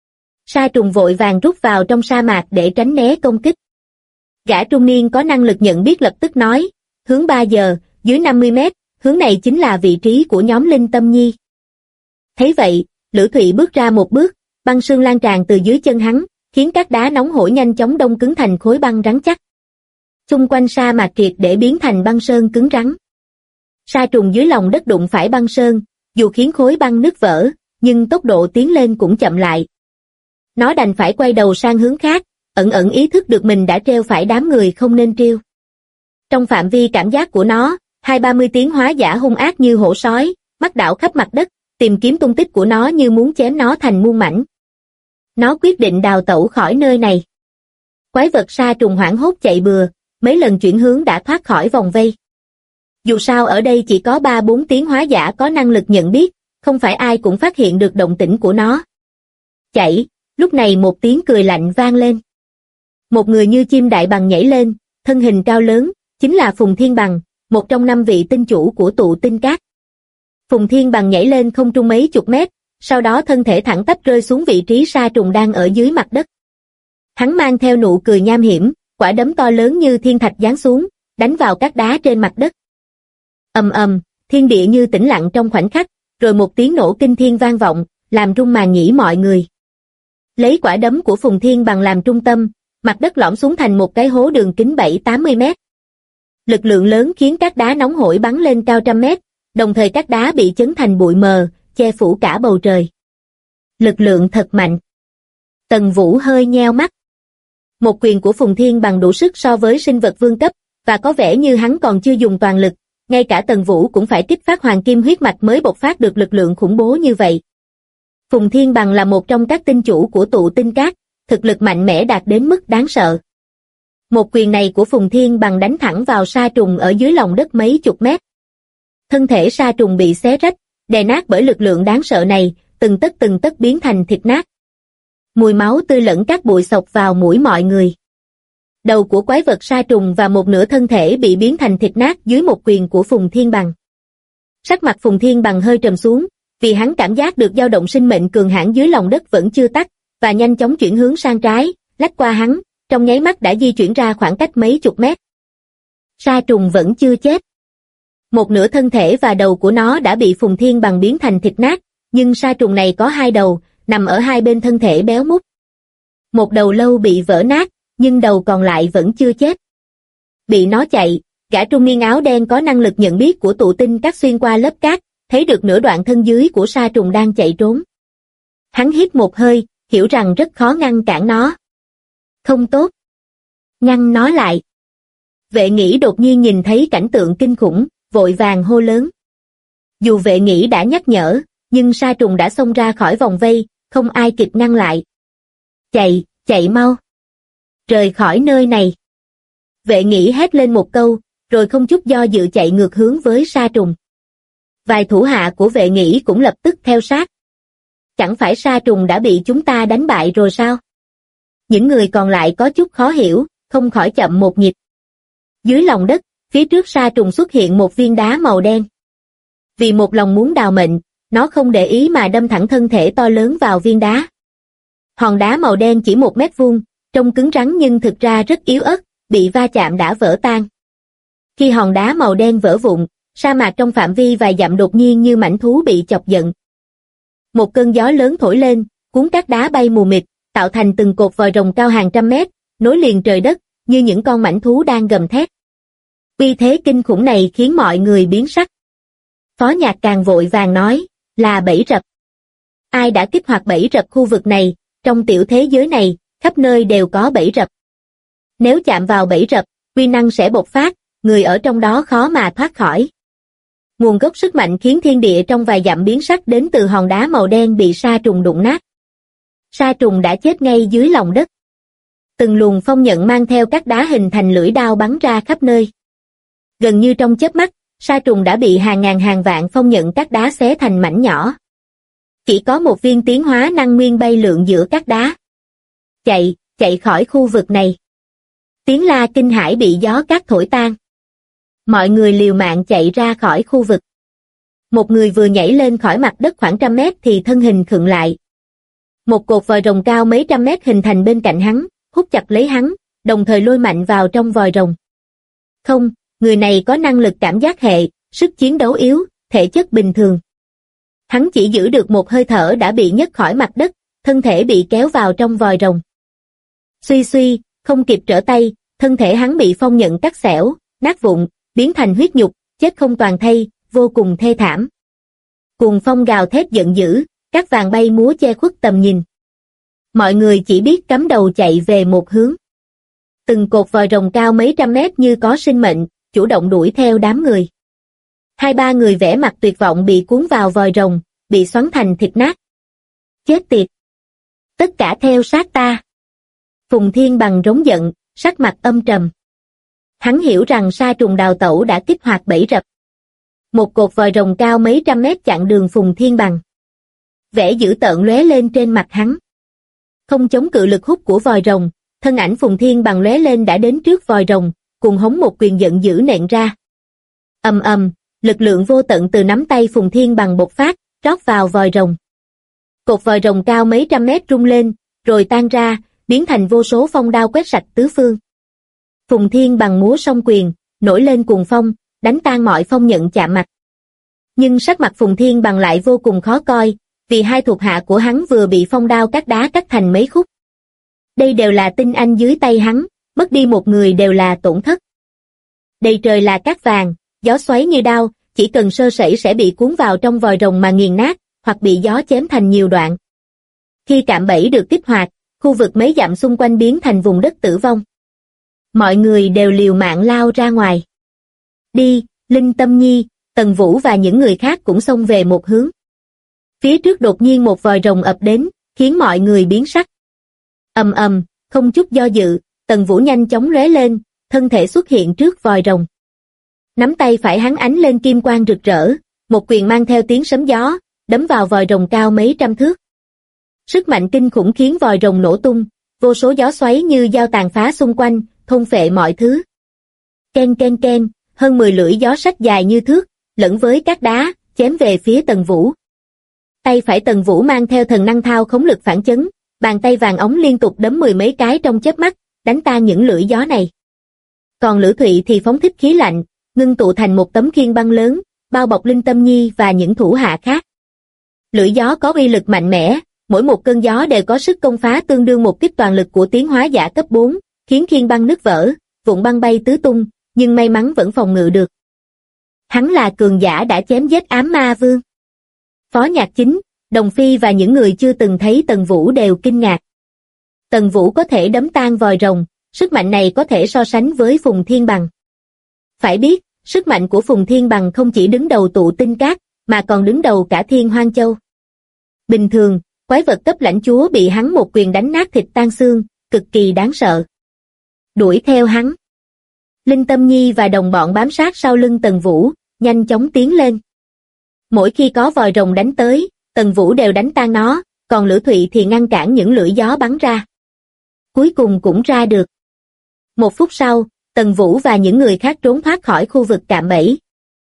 Sa trùng vội vàng rút vào trong sa mạc để tránh né công kích. Gã trung niên có năng lực nhận biết lập tức nói, hướng 3 giờ, dưới 50 mét, hướng này chính là vị trí của nhóm Linh Tâm Nhi. Thấy vậy, Lữ Thụy bước ra một bước, băng sương lan tràn từ dưới chân hắn, khiến các đá nóng hổi nhanh chóng đông cứng thành khối băng rắn chắc. Xung quanh sa mạc triệt để biến thành băng sơn cứng rắn. Sa trùng dưới lòng đất đụng phải băng sơn, dù khiến khối băng nứt vỡ, nhưng tốc độ tiến lên cũng chậm lại. Nó đành phải quay đầu sang hướng khác, ẩn ẩn ý thức được mình đã treo phải đám người không nên trêu. Trong phạm vi cảm giác của nó, 20-30 tiến hóa giả hung ác như hổ sói, mắt đảo khắp mặt đất, tìm kiếm tung tích của nó như muốn chém nó thành muôn mảnh. Nó quyết định đào tẩu khỏi nơi này. Quái vật sa trùng hoảng hốt chạy bừa, mấy lần chuyển hướng đã thoát khỏi vòng vây. Dù sao ở đây chỉ có 3-4 tiến hóa giả có năng lực nhận biết, không phải ai cũng phát hiện được động tĩnh của nó. Chạy, lúc này một tiếng cười lạnh vang lên. Một người như chim đại bàng nhảy lên, thân hình cao lớn, chính là Phùng Thiên Bằng, một trong 5 vị tinh chủ của tụ tinh cát. Phùng Thiên Bằng nhảy lên không trung mấy chục mét, sau đó thân thể thẳng tắp rơi xuống vị trí sa trùng đang ở dưới mặt đất. Hắn mang theo nụ cười nham hiểm, quả đấm to lớn như thiên thạch giáng xuống, đánh vào các đá trên mặt đất. Ầm ầm, thiên địa như tĩnh lặng trong khoảnh khắc, rồi một tiếng nổ kinh thiên vang vọng, làm rung màng nhĩ mọi người. Lấy quả đấm của Phùng Thiên Bằng làm trung tâm, mặt đất lõm xuống thành một cái hố đường kính 7-80 mét. Lực lượng lớn khiến các đá nóng hổi bắn lên cao trăm mét, đồng thời các đá bị chấn thành bụi mờ, che phủ cả bầu trời. Lực lượng thật mạnh. Tần Vũ hơi nheo mắt. Một quyền của Phùng Thiên Bằng đủ sức so với sinh vật vương cấp, và có vẻ như hắn còn chưa dùng toàn lực, ngay cả Tần Vũ cũng phải kích phát hoàng kim huyết mạch mới bộc phát được lực lượng khủng bố như vậy. Phùng Thiên Bằng là một trong các tinh chủ của tụ tinh cát, thực lực mạnh mẽ đạt đến mức đáng sợ. Một quyền này của Phùng Thiên Bằng đánh thẳng vào sa trùng ở dưới lòng đất mấy chục mét. Thân thể sa trùng bị xé rách, đè nát bởi lực lượng đáng sợ này, từng tấc biến thành thịt nát. Mùi máu tươi lẫn các bụi xộc vào mũi mọi người. Đầu của quái vật sa trùng và một nửa thân thể bị biến thành thịt nát dưới một quyền của Phùng Thiên Bằng. Sắc mặt Phùng Thiên Bằng hơi trầm xuống, vì hắn cảm giác được dao động sinh mệnh cường hãn dưới lòng đất vẫn chưa tắt, và nhanh chóng chuyển hướng sang trái, lách qua hắn, trong nháy mắt đã di chuyển ra khoảng cách mấy chục mét. Sa trùng vẫn chưa chết. Một nửa thân thể và đầu của nó đã bị Phùng Thiên Bằng biến thành thịt nát, nhưng sa trùng này có hai đầu, nằm ở hai bên thân thể béo mút. Một đầu lâu bị vỡ nát, nhưng đầu còn lại vẫn chưa chết. Bị nó chạy, gã trung niên áo đen có năng lực nhận biết của tụ tinh cát xuyên qua lớp cát, thấy được nửa đoạn thân dưới của sa trùng đang chạy trốn. Hắn hít một hơi, hiểu rằng rất khó ngăn cản nó. Không tốt. Ngăn nó lại. Vệ Nghĩ đột nhiên nhìn thấy cảnh tượng kinh khủng, vội vàng hô lớn. Dù Vệ Nghĩ đã nhắc nhở, nhưng sa trùng đã xông ra khỏi vòng vây, không ai kịp ngăn lại. Chạy, chạy mau. Rời khỏi nơi này. Vệ Nghĩ hét lên một câu, rồi không chút do dự chạy ngược hướng với sa trùng. Vài thủ hạ của Vệ Nghĩ cũng lập tức theo sát. Chẳng phải sa trùng đã bị chúng ta đánh bại rồi sao? Những người còn lại có chút khó hiểu, không khỏi chậm một nhịp. Dưới lòng đất, phía trước sa trùng xuất hiện một viên đá màu đen. Vì một lòng muốn đào mệnh, nó không để ý mà đâm thẳng thân thể to lớn vào viên đá. Hòn đá màu đen chỉ 1 mét vuông, trông cứng rắn nhưng thực ra rất yếu ớt, bị va chạm đã vỡ tan. Khi hòn đá màu đen vỡ vụn, sa mạc trong phạm vi vài dặm đột nhiên như mãnh thú bị chọc giận. Một cơn gió lớn thổi lên, cuốn các đá bay mù mịt, tạo thành từng cột vòi rồng cao hàng trăm mét, nối liền trời đất, như những con mãnh thú đang gầm thét. Uy thế kinh khủng này khiến mọi người biến sắc. Phó Nhạc Càng vội vàng nói, là bẫy rập. Ai đã kích hoạt bẫy rập khu vực này, trong tiểu thế giới này, khắp nơi đều có bẫy rập. Nếu chạm vào bẫy rập, uy năng sẽ bộc phát, người ở trong đó khó mà thoát khỏi. Nguồn gốc sức mạnh khiến thiên địa trong vài dặm biến sắc đến từ hòn đá màu đen bị sa trùng đụng nát. Sa trùng đã chết ngay dưới lòng đất. Từng luồng phong nhận mang theo các đá hình thành lưỡi đao bắn ra khắp nơi. Gần như trong chớp mắt, sa trùng đã bị hàng ngàn hàng vạn phong nhận các đá xé thành mảnh nhỏ. Chỉ có một viên tiến hóa năng nguyên bay lượn giữa các đá. Chạy, chạy khỏi khu vực này. Tiếng la kinh hãi bị gió cát thổi tan. Mọi người liều mạng chạy ra khỏi khu vực. Một người vừa nhảy lên khỏi mặt đất khoảng trăm mét thì thân hình khựng lại. Một cột vòi rồng cao mấy trăm mét hình thành bên cạnh hắn, hút chặt lấy hắn, đồng thời lôi mạnh vào trong vòi rồng. Không, người này có năng lực cảm giác hệ, sức chiến đấu yếu, thể chất bình thường. Hắn chỉ giữ được một hơi thở đã bị nhấc khỏi mặt đất, thân thể bị kéo vào trong vòi rồng. Suy suy, không kịp trở tay, thân thể hắn bị phong nhận cắt xẻo, nát vụn, biến thành huyết nhục, chết không toàn thây, vô cùng thê thảm. Cuồng phong gào thét giận dữ, các vàng bay múa che khuất tầm nhìn. Mọi người chỉ biết cắm đầu chạy về một hướng. Từng cột vòi rồng cao mấy trăm mét như có sinh mệnh, chủ động đuổi theo đám người. 2-3 người vẻ mặt tuyệt vọng bị cuốn vào vòi rồng, bị xoắn thành thịt nát. Chết tiệt! Tất cả theo sát ta! Phùng Thiên Bằng rống giận, sắc mặt âm trầm. Hắn hiểu rằng sa trùng đào tẩu đã kích hoạt bẫy rập. Một cột vòi rồng cao mấy trăm mét chặn đường Phùng Thiên Bằng. Vẻ dữ tợn lóe lên trên mặt hắn. Không chống cự lực hút của vòi rồng, thân ảnh Phùng Thiên Bằng lóe lên đã đến trước vòi rồng, cùng hống một quyền giận dữ nện ra. Ầm ầm, lực lượng vô tận từ nắm tay Phùng Thiên Bằng bộc phát, rót vào vòi rồng. Cột vòi rồng cao mấy trăm mét rung lên, rồi tan ra, biến thành vô số phong đao quét sạch tứ phương. Phùng Thiên Bằng múa song quyền, nổi lên cuồng phong, đánh tan mọi phong nhận chạm mặt. Nhưng sắc mặt Phùng Thiên Bằng lại vô cùng khó coi, vì hai thuộc hạ của hắn vừa bị phong đao các đá cắt thành mấy khúc. Đây đều là tinh anh dưới tay hắn, mất đi một người đều là tổn thất. Đầy trời là cát vàng, gió xoáy như đao, chỉ cần sơ sẩy sẽ bị cuốn vào trong vòi rồng mà nghiền nát, hoặc bị gió chém thành nhiều đoạn. Khi cạm bẫy được kích hoạt, khu vực mấy dặm xung quanh biến thành vùng đất tử vong. Mọi người đều liều mạng lao ra ngoài. Đi, Linh Tâm Nhi, Tần Vũ và những người khác cũng xông về một hướng. Phía trước đột nhiên một vòi rồng ập đến, khiến mọi người biến sắc. Ầm ầm, không chút do dự, Tần Vũ nhanh chóng lóe lên, thân thể xuất hiện trước vòi rồng. Nắm tay phải hắn ánh lên kim quang rực rỡ, một quyền mang theo tiếng sấm gió, đấm vào vòi rồng cao mấy trăm thước. Sức mạnh kinh khủng khiến vòi rồng nổ tung, vô số gió xoáy như dao tàn phá xung quanh, thôn phệ mọi thứ. Ken ken ken, hơn 10 lưỡi gió sách dài như thước, lẫn với các đá, chém về phía Tần Vũ. Tay phải Tần Vũ mang theo thần năng thao khống lực phản chấn, bàn tay vàng ống liên tục đấm 10 mấy cái trong chớp mắt, đánh tan những lưỡi gió này. Còn Lữ Thụy thì phóng thích khí lạnh, ngưng tụ thành một tấm khiên băng lớn, bao bọc Linh Tâm Nhi và những thủ hạ khác. Lưỡi gió có uy lực mạnh mẽ, mỗi một cơn gió đều có sức công phá tương đương một kích toàn lực của tiến hóa giả cấp 4, khiến khiên băng nứt vỡ, vụn băng bay tứ tung, nhưng may mắn vẫn phòng ngự được. Hắn là cường giả đã chém giết ám ma vương. Phó Nhạc Chính, Đồng Phi và những người chưa từng thấy Tần Vũ đều kinh ngạc. Tần Vũ có thể đấm tan vòi rồng, sức mạnh này có thể so sánh với Phùng Thiên Bằng. Phải biết, sức mạnh của Phùng Thiên Bằng không chỉ đứng đầu tụ tinh cát, mà còn đứng đầu cả Thiên Hoang Châu. Bình thường, quái vật cấp lãnh chúa bị hắn một quyền đánh nát thịt tan xương, cực kỳ đáng sợ. Đuổi theo hắn. Linh Tâm Nhi và đồng bọn bám sát sau lưng Tần Vũ, nhanh chóng tiến lên. Mỗi khi có vòi rồng đánh tới, Tần Vũ đều đánh tan nó, còn Lữ Thụy thì ngăn cản những lưỡi gió bắn ra. Cuối cùng cũng ra được. Một phút sau, Tần Vũ và những người khác trốn thoát khỏi khu vực cạm bẫy.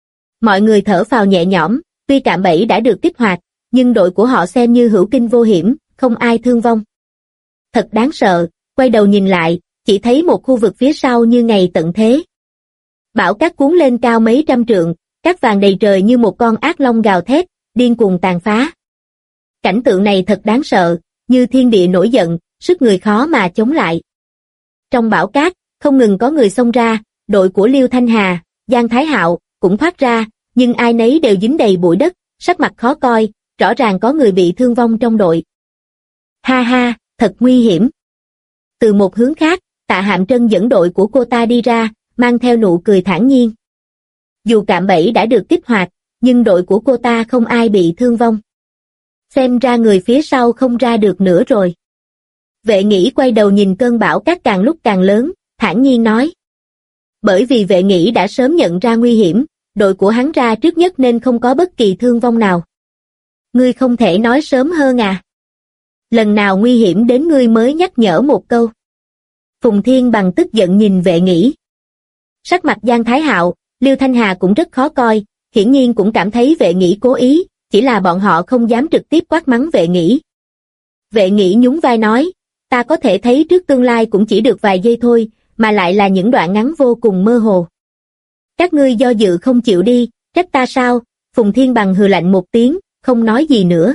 Mọi người thở phào nhẹ nhõm, tuy cạm bẫy đã được kích hoạt, nhưng đội của họ xem như hữu kinh vô hiểm, không ai thương vong. Thật đáng sợ, quay đầu nhìn lại, chỉ thấy một khu vực phía sau như ngày tận thế. Bão cát cuốn lên cao mấy trăm trượng, cát vàng đầy trời như một con ác long gào thét, điên cuồng tàn phá. Cảnh tượng này thật đáng sợ, như thiên địa nổi giận, sức người khó mà chống lại. Trong bão cát, không ngừng có người xông ra, đội của Liêu Thanh Hà, Giang Thái Hạo cũng thoát ra, nhưng ai nấy đều dính đầy bụi đất, sắc mặt khó coi, rõ ràng có người bị thương vong trong đội. Ha ha, thật nguy hiểm. Từ một hướng khác, Tạ Hạm Trân dẫn đội của cô ta đi ra, mang theo nụ cười thản nhiên. Dù cạm bẫy đã được kích hoạt, nhưng đội của cô ta không ai bị thương vong. Xem ra người phía sau không ra được nữa rồi. Vệ Nghĩ quay đầu nhìn cơn bão cát càng lúc càng lớn, thản nhiên nói. Bởi vì Vệ Nghĩ đã sớm nhận ra nguy hiểm, đội của hắn ra trước nhất nên không có bất kỳ thương vong nào. Ngươi không thể nói sớm hơn à? Lần nào nguy hiểm đến ngươi mới nhắc nhở một câu. Phùng Thiên Bằng tức giận nhìn Vệ Nghĩ. Sắc mặt Giang Thái Hạo, Liêu Thanh Hà cũng rất khó coi, hiển nhiên cũng cảm thấy Vệ Nghĩ cố ý, chỉ là bọn họ không dám trực tiếp quát mắng Vệ Nghĩ. Vệ Nghĩ nhún vai nói, ta có thể thấy trước tương lai cũng chỉ được vài giây thôi, mà lại là những đoạn ngắn vô cùng mơ hồ. Các ngươi do dự không chịu đi, trách ta sao? Phùng Thiên Bằng hừ lạnh một tiếng, không nói gì nữa.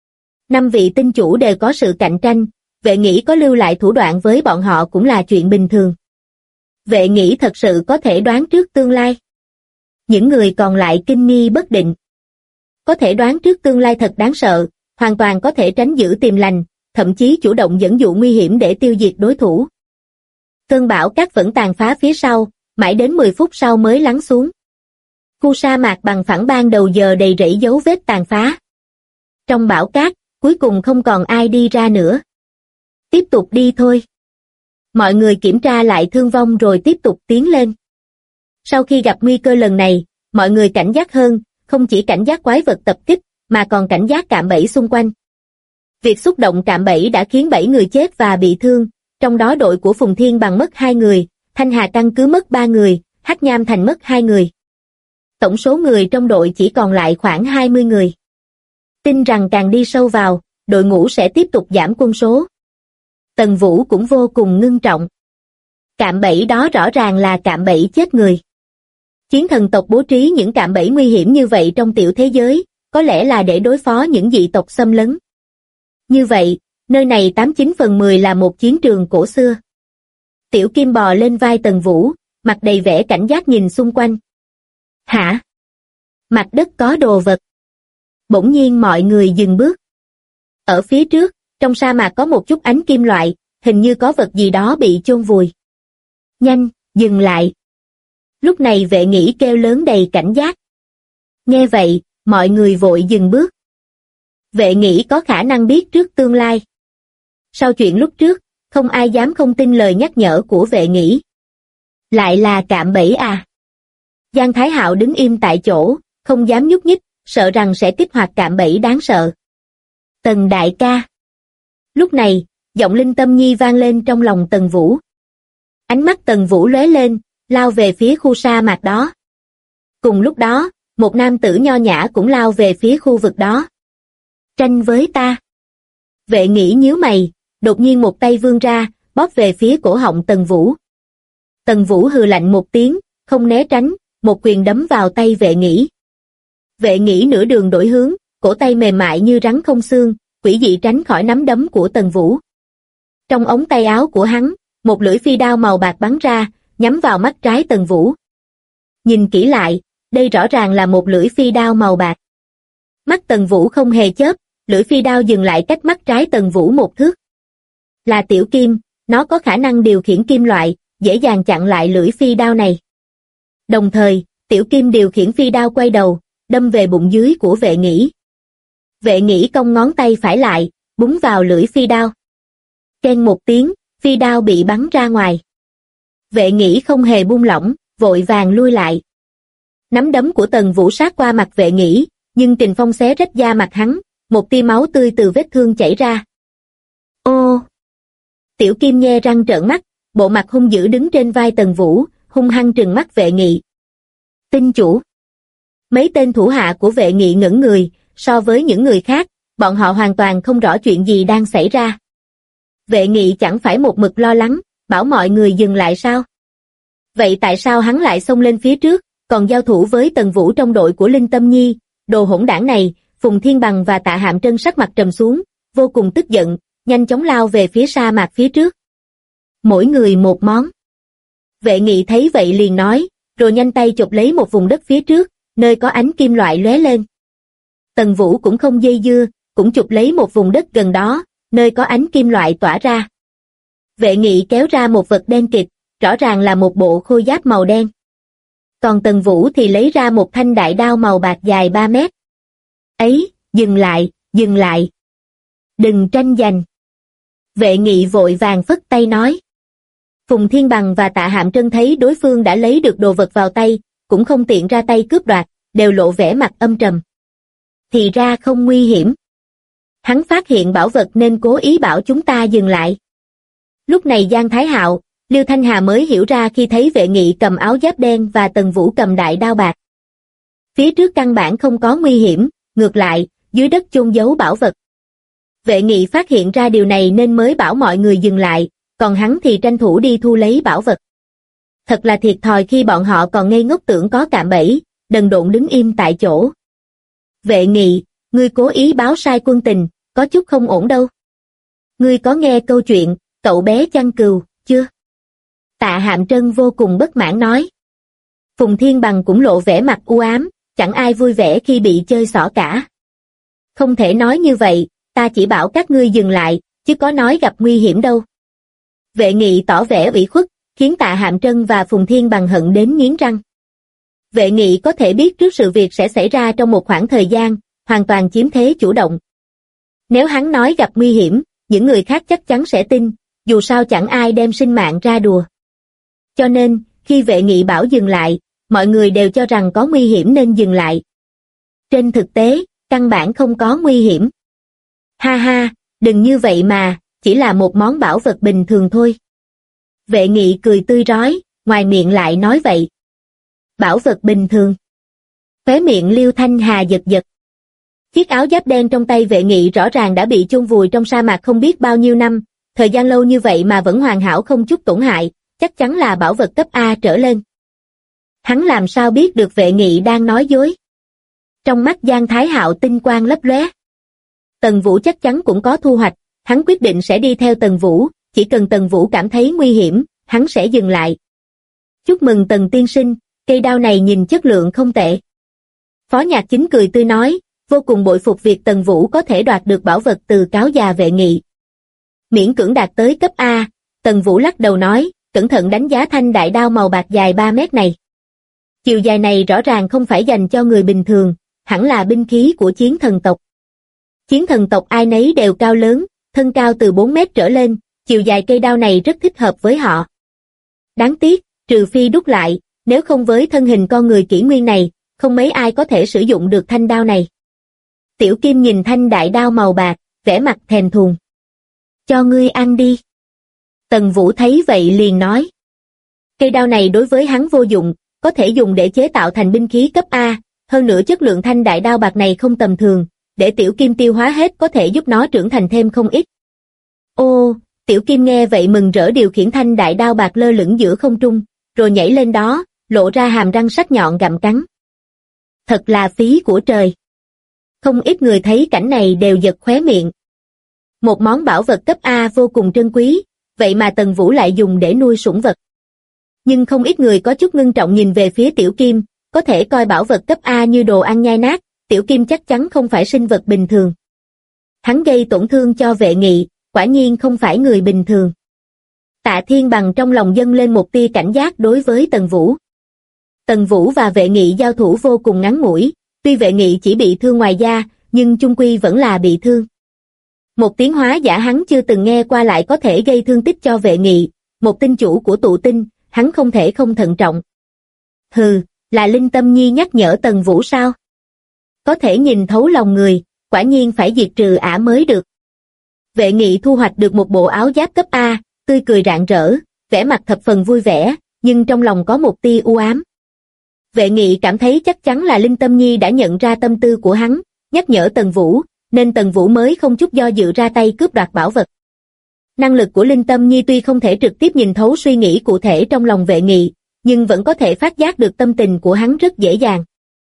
5 vị tinh chủ đều có sự cạnh tranh, Vệ Nghĩ có lưu lại thủ đoạn với bọn họ cũng là chuyện bình thường. Vệ Nghĩ thật sự có thể đoán trước tương lai. Những người còn lại kinh nghi bất định. Có thể đoán trước tương lai thật đáng sợ, hoàn toàn có thể tránh giữ tiềm lành, thậm chí chủ động dẫn dụ nguy hiểm để tiêu diệt đối thủ. Cơn bão cát vẫn tàn phá phía sau, mãi đến 10 phút sau mới lắng xuống. Khu sa mạc bằng phẳng ban đầu giờ đầy rẫy dấu vết tàn phá. Trong bão cát, cuối cùng không còn ai đi ra nữa. Tiếp tục đi thôi. Mọi người kiểm tra lại thương vong rồi tiếp tục tiến lên. Sau khi gặp nguy cơ lần này, mọi người cảnh giác hơn, không chỉ cảnh giác quái vật tập kích, mà còn cảnh giác cạm bẫy xung quanh. Việc xúc động cạm bẫy đã khiến 7 người chết và bị thương, trong đó đội của Phùng Thiên Bằng mất 2 người, Thanh Hà căn cứ mất 3 người, Hắc Nham Thành mất 2 người. Tổng số người trong đội chỉ còn lại khoảng 20 người. Tin rằng càng đi sâu vào, đội ngũ sẽ tiếp tục giảm quân số. Tần Vũ cũng vô cùng ngưng trọng. Cạm bẫy đó rõ ràng là cạm bẫy chết người. Chiến thần tộc bố trí những cạm bẫy nguy hiểm như vậy trong tiểu thế giới, có lẽ là để đối phó những dị tộc xâm lấn. Như vậy, Nơi này 89/10 là một chiến trường cổ xưa. Tiểu Kim bò lên vai Tần Vũ, mặt đầy vẻ cảnh giác nhìn xung quanh. Hả? Mặt đất có đồ vật. Bỗng nhiên mọi người dừng bước. Ở phía trước, trong sa mạc có một chút ánh kim loại, hình như có vật gì đó bị chôn vùi. Nhanh, dừng lại. Lúc này Vệ Nghĩ kêu lớn đầy cảnh giác. Nghe vậy, mọi người vội dừng bước. Vệ Nghĩ có khả năng biết trước tương lai. Sau chuyện lúc trước, không ai dám không tin lời nhắc nhở của Vệ Nghĩ. Lại là cạm bẫy à? Giang Thái Hạo đứng im tại chỗ, không dám nhúc nhích, sợ rằng sẽ kích hoạt cạm bẫy đáng sợ. Tần đại ca. Lúc này, giọng Linh Tâm Nhi vang lên trong lòng Tần Vũ. Ánh mắt Tần Vũ lóe lên, lao về phía khu sa mạc đó. Cùng lúc đó, một nam tử nho nhã cũng lao về phía khu vực đó. Tranh với ta. Vệ Nghĩ nhíu mày, đột nhiên một tay vươn ra, bóp về phía cổ họng Tần Vũ. Tần Vũ hừ lạnh một tiếng, không né tránh, một quyền đấm vào tay Vệ Nghĩ. Vệ Nghĩ nửa đường đổi hướng, cổ tay mềm mại như rắn không xương, quỷ dị tránh khỏi nắm đấm của Tần Vũ. Trong ống tay áo của hắn, một lưỡi phi đao màu bạc bắn ra, nhắm vào mắt trái Tần Vũ. Nhìn kỹ lại, đây rõ ràng là một lưỡi phi đao màu bạc. Mắt Tần Vũ không hề chớp, lưỡi phi đao dừng lại cách mắt trái Tần Vũ một thước. Là tiểu kim, nó có khả năng điều khiển kim loại, dễ dàng chặn lại lưỡi phi đao này. Đồng thời, tiểu kim điều khiển phi đao quay đầu, đâm về bụng dưới của Vệ Nghĩ. Vệ Nghĩ cong ngón tay phải lại, búng vào lưỡi phi đao. Keng một tiếng, phi đao bị bắn ra ngoài. Vệ Nghĩ không hề buông lỏng, vội vàng lui lại. Nắm đấm của Tần Vũ sát qua mặt Vệ Nghĩ, nhưng kình phong xé rách da mặt hắn, một tia máu tươi từ vết thương chảy ra. Ô! Tiểu Kim nhe răng trợn mắt, bộ mặt hung dữ đứng trên vai Tần Vũ, hung hăng trừng mắt Vệ Nghị. Tinh chủ! Mấy tên thủ hạ của Vệ Nghị ngẩn người, so với những người khác, bọn họ hoàn toàn không rõ chuyện gì đang xảy ra. Vệ Nghị chẳng phải một mực lo lắng, bảo mọi người dừng lại sao? Vậy tại sao hắn lại xông lên phía trước, còn giao thủ với Tần Vũ trong đội của Linh Tâm Nhi? Đồ hỗn đảng này! Phùng Thiên Bằng và Tạ Hạm Trân sắc mặt trầm xuống, vô cùng tức giận, nhanh chóng lao về phía sa mạc phía trước. Mỗi người một món. Vệ Nghị thấy vậy liền nói, rồi nhanh tay chộp lấy một vùng đất phía trước, nơi có ánh kim loại lóe lên. Tần Vũ cũng không dây dưa, cũng chụp lấy một vùng đất gần đó, nơi có ánh kim loại tỏa ra. Vệ Nghị kéo ra một vật đen kịt, rõ ràng là một bộ khôi giáp màu đen. Còn Tần Vũ thì lấy ra một thanh đại đao màu bạc dài 3 mét. Ấy, dừng lại, dừng lại. Đừng tranh giành. Vệ Nghị vội vàng phất tay nói. Phùng Thiên Bằng và Tạ Hạm Trân thấy đối phương đã lấy được đồ vật vào tay, cũng không tiện ra tay cướp đoạt, đều lộ vẻ mặt âm trầm. Thì ra không nguy hiểm. Hắn phát hiện bảo vật nên cố ý bảo chúng ta dừng lại. Lúc này Giang Thái Hạo, Liêu Thanh Hà mới hiểu ra khi thấy Vệ Nghị cầm áo giáp đen và Tần Vũ cầm đại đao bạc. Phía trước căn bản không có nguy hiểm, ngược lại, dưới đất chôn giấu bảo vật. Vệ Nghị phát hiện ra điều này nên mới bảo mọi người dừng lại, còn hắn thì tranh thủ đi thu lấy bảo vật. Thật là thiệt thòi khi bọn họ còn ngây ngốc tưởng có cạm bẫy, đần độn đứng im tại chỗ. Vệ Nghị, ngươi cố ý báo sai quân tình, có chút không ổn đâu. Ngươi có nghe câu chuyện, cậu bé chăn cừu, chưa? Tạ Hạm Trân vô cùng bất mãn nói. Phùng Thiên Bằng cũng lộ vẻ mặt u ám, chẳng ai vui vẻ khi bị chơi xỏ cả. Không thể nói như vậy, ta chỉ bảo các ngươi dừng lại, chứ có nói gặp nguy hiểm đâu. Vệ Nghị tỏ vẻ ủy khuất, khiến Tạ Hạm Trân và Phùng Thiên Bằng hận đến nghiến răng. Vệ Nghị có thể biết trước sự việc sẽ xảy ra trong một khoảng thời gian, hoàn toàn chiếm thế chủ động. Nếu hắn nói gặp nguy hiểm, những người khác chắc chắn sẽ tin, dù sao chẳng ai đem sinh mạng ra đùa. Cho nên, khi Vệ Nghị bảo dừng lại, mọi người đều cho rằng có nguy hiểm nên dừng lại. Trên thực tế, căn bản không có nguy hiểm. Ha ha, đừng như vậy mà, chỉ là một món bảo vật bình thường thôi. Vệ Nghị cười tươi rói, ngoài miệng lại nói vậy. Bảo vật bình thường. Khóe miệng Liêu Thanh Hà giật giật. Chiếc áo giáp đen trong tay Vệ Nghị rõ ràng đã bị chôn vùi trong sa mạc không biết bao nhiêu năm, thời gian lâu như vậy mà vẫn hoàn hảo không chút tổn hại, chắc chắn là bảo vật cấp A trở lên. Hắn làm sao biết được Vệ Nghị đang nói dối? Trong mắt Giang Thái Hạo tinh quang lấp lóe. Tần Vũ chắc chắn cũng có thu hoạch, hắn quyết định sẽ đi theo Tần Vũ, chỉ cần Tần Vũ cảm thấy nguy hiểm, hắn sẽ dừng lại. Chúc mừng Tần tiên sinh, cây đao này nhìn chất lượng không tệ. Phó Nhạc Chính cười tươi nói, vô cùng bội phục việc Tần Vũ có thể đoạt được bảo vật từ cáo già Vệ Nghị. Miễn cưỡng đạt tới cấp A, Tần Vũ lắc đầu nói, cẩn thận đánh giá thanh đại đao màu bạc dài 3 mét này. Chiều dài này rõ ràng không phải dành cho người bình thường, hẳn là binh khí của chiến thần tộc. Chiến thần tộc ai nấy đều cao lớn, thân cao từ 4 mét trở lên, chiều dài cây đao này rất thích hợp với họ. Đáng tiếc, trừ phi đúc lại, nếu không với thân hình con người kỷ nguyên này, không mấy ai có thể sử dụng được thanh đao này. Tiểu Kim nhìn thanh đại đao màu bạc, vẻ mặt thèm thuồng. Cho ngươi ăn đi. Tần Vũ thấy vậy liền nói. Cây đao này đối với hắn vô dụng, có thể dùng để chế tạo thành binh khí cấp A, hơn nữa chất lượng thanh đại đao bạc này không tầm thường, để Tiểu Kim tiêu hóa hết có thể giúp nó trưởng thành thêm không ít. Ô, Tiểu Kim nghe vậy mừng rỡ điều khiển thanh đại đao bạc lơ lửng giữa không trung, rồi nhảy lên đó, lộ ra hàm răng sắc nhọn gặm cắn. Thật là phí của trời. Không ít người thấy cảnh này đều giật khóe miệng. Một món bảo vật cấp A vô cùng trân quý, vậy mà Tần Vũ lại dùng để nuôi sủng vật. Nhưng không ít người có chút ngưng trọng nhìn về phía Tiểu Kim, có thể coi bảo vật cấp A như đồ ăn nhai nát, Tiểu Kim chắc chắn không phải sinh vật bình thường. Hắn gây tổn thương cho Vệ Nghị, quả nhiên không phải người bình thường. Tạ Thiên Bằng trong lòng dâng lên một tia cảnh giác đối với Tần Vũ. Tần Vũ và Vệ Nghị giao thủ vô cùng ngắn ngủi, tuy Vệ Nghị chỉ bị thương ngoài da, nhưng chung quy vẫn là bị thương. Một tiến hóa giả hắn chưa từng nghe qua lại có thể gây thương tích cho Vệ Nghị, một tinh chủ của tụ tinh, hắn không thể không thận trọng. Hừ, là Linh Tâm Nhi nhắc nhở Tần Vũ sao? Có thể nhìn thấu lòng người, quả nhiên phải diệt trừ ả mới được. Vệ Nghị thu hoạch được một bộ áo giáp cấp A, tươi cười rạng rỡ, vẻ mặt thập phần vui vẻ, nhưng trong lòng có một tia u ám. Vệ Nghị cảm thấy chắc chắn là Linh Tâm Nhi đã nhận ra tâm tư của hắn, nhắc nhở Tần Vũ, nên Tần Vũ mới không chút do dự ra tay cướp đoạt bảo vật. Năng lực của Linh Tâm Nhi tuy không thể trực tiếp nhìn thấu suy nghĩ cụ thể trong lòng Vệ Nghị, nhưng vẫn có thể phát giác được tâm tình của hắn rất dễ dàng.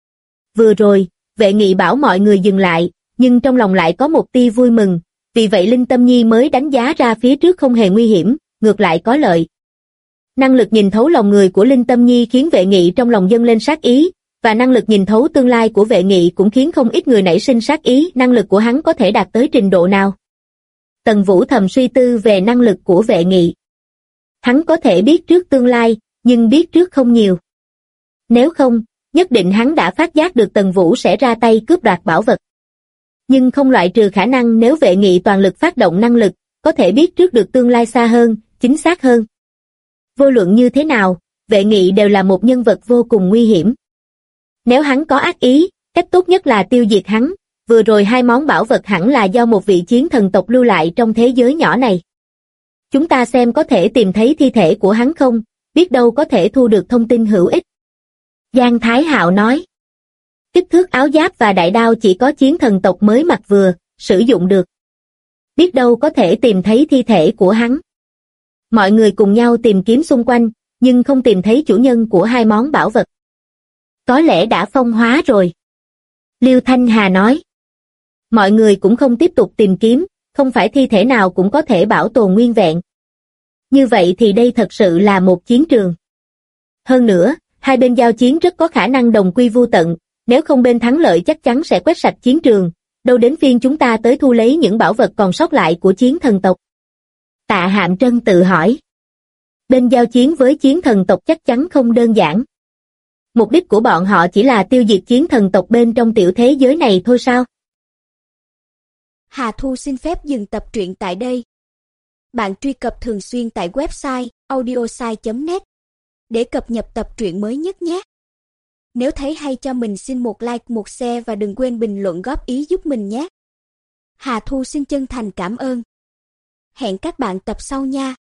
Vừa rồi, Vệ Nghị bảo mọi người dừng lại, nhưng trong lòng lại có một tia vui mừng, vì vậy Linh Tâm Nhi mới đánh giá ra phía trước không hề nguy hiểm, ngược lại có lợi. Năng lực nhìn thấu lòng người của Linh Tâm Nhi khiến Vệ Nghị trong lòng dâng lên sát ý, và năng lực nhìn thấu tương lai của Vệ Nghị cũng khiến không ít người nảy sinh sát ý, năng lực của hắn có thể đạt tới trình độ nào. Tần Vũ thầm suy tư về năng lực của Vệ Nghị. Hắn có thể biết trước tương lai, nhưng biết trước không nhiều. Nếu không, nhất định hắn đã phát giác được Tần Vũ sẽ ra tay cướp đoạt bảo vật. Nhưng không loại trừ khả năng nếu Vệ Nghị toàn lực phát động năng lực, có thể biết trước được tương lai xa hơn, chính xác hơn. Vô luận như thế nào, Vệ Nghị đều là một nhân vật vô cùng nguy hiểm. Nếu hắn có ác ý, cách tốt nhất là tiêu diệt hắn, vừa rồi 2 món bảo vật hẳn là do một vị chiến thần tộc lưu lại trong thế giới nhỏ này. Chúng ta xem có thể tìm thấy thi thể của hắn không, biết đâu có thể thu được thông tin hữu ích. Giang Thái Hạo nói. Kích thước áo giáp và đại đao chỉ có chiến thần tộc mới mặc vừa, sử dụng được. Biết đâu có thể tìm thấy thi thể của hắn. Mọi người cùng nhau tìm kiếm xung quanh, nhưng không tìm thấy chủ nhân của 2 món bảo vật. Có lẽ đã phong hóa rồi. Liêu Thanh Hà nói. Mọi người cũng không tiếp tục tìm kiếm, không phải thi thể nào cũng có thể bảo tồn nguyên vẹn. Như vậy thì đây thật sự là một chiến trường. Hơn nữa, hai bên giao chiến rất có khả năng đồng quy vu tận, nếu không bên thắng lợi chắc chắn sẽ quét sạch chiến trường, đâu đến phiên chúng ta tới thu lấy những bảo vật còn sót lại của chiến thần tộc. Tạ Hạm Trân tự hỏi. Bên giao chiến với chiến thần tộc chắc chắn không đơn giản. Mục đích của bọn họ chỉ là tiêu diệt chiến thần tộc bên trong tiểu thế giới này thôi sao? Hà Thu xin phép dừng tập truyện tại đây. Bạn truy cập thường xuyên tại website audiosai.net để cập nhật tập truyện mới nhất nhé. Nếu thấy hay cho mình xin một like, một share và đừng quên bình luận góp ý giúp mình nhé. Hà Thu xin chân thành cảm ơn. Hẹn các bạn tập sau nha.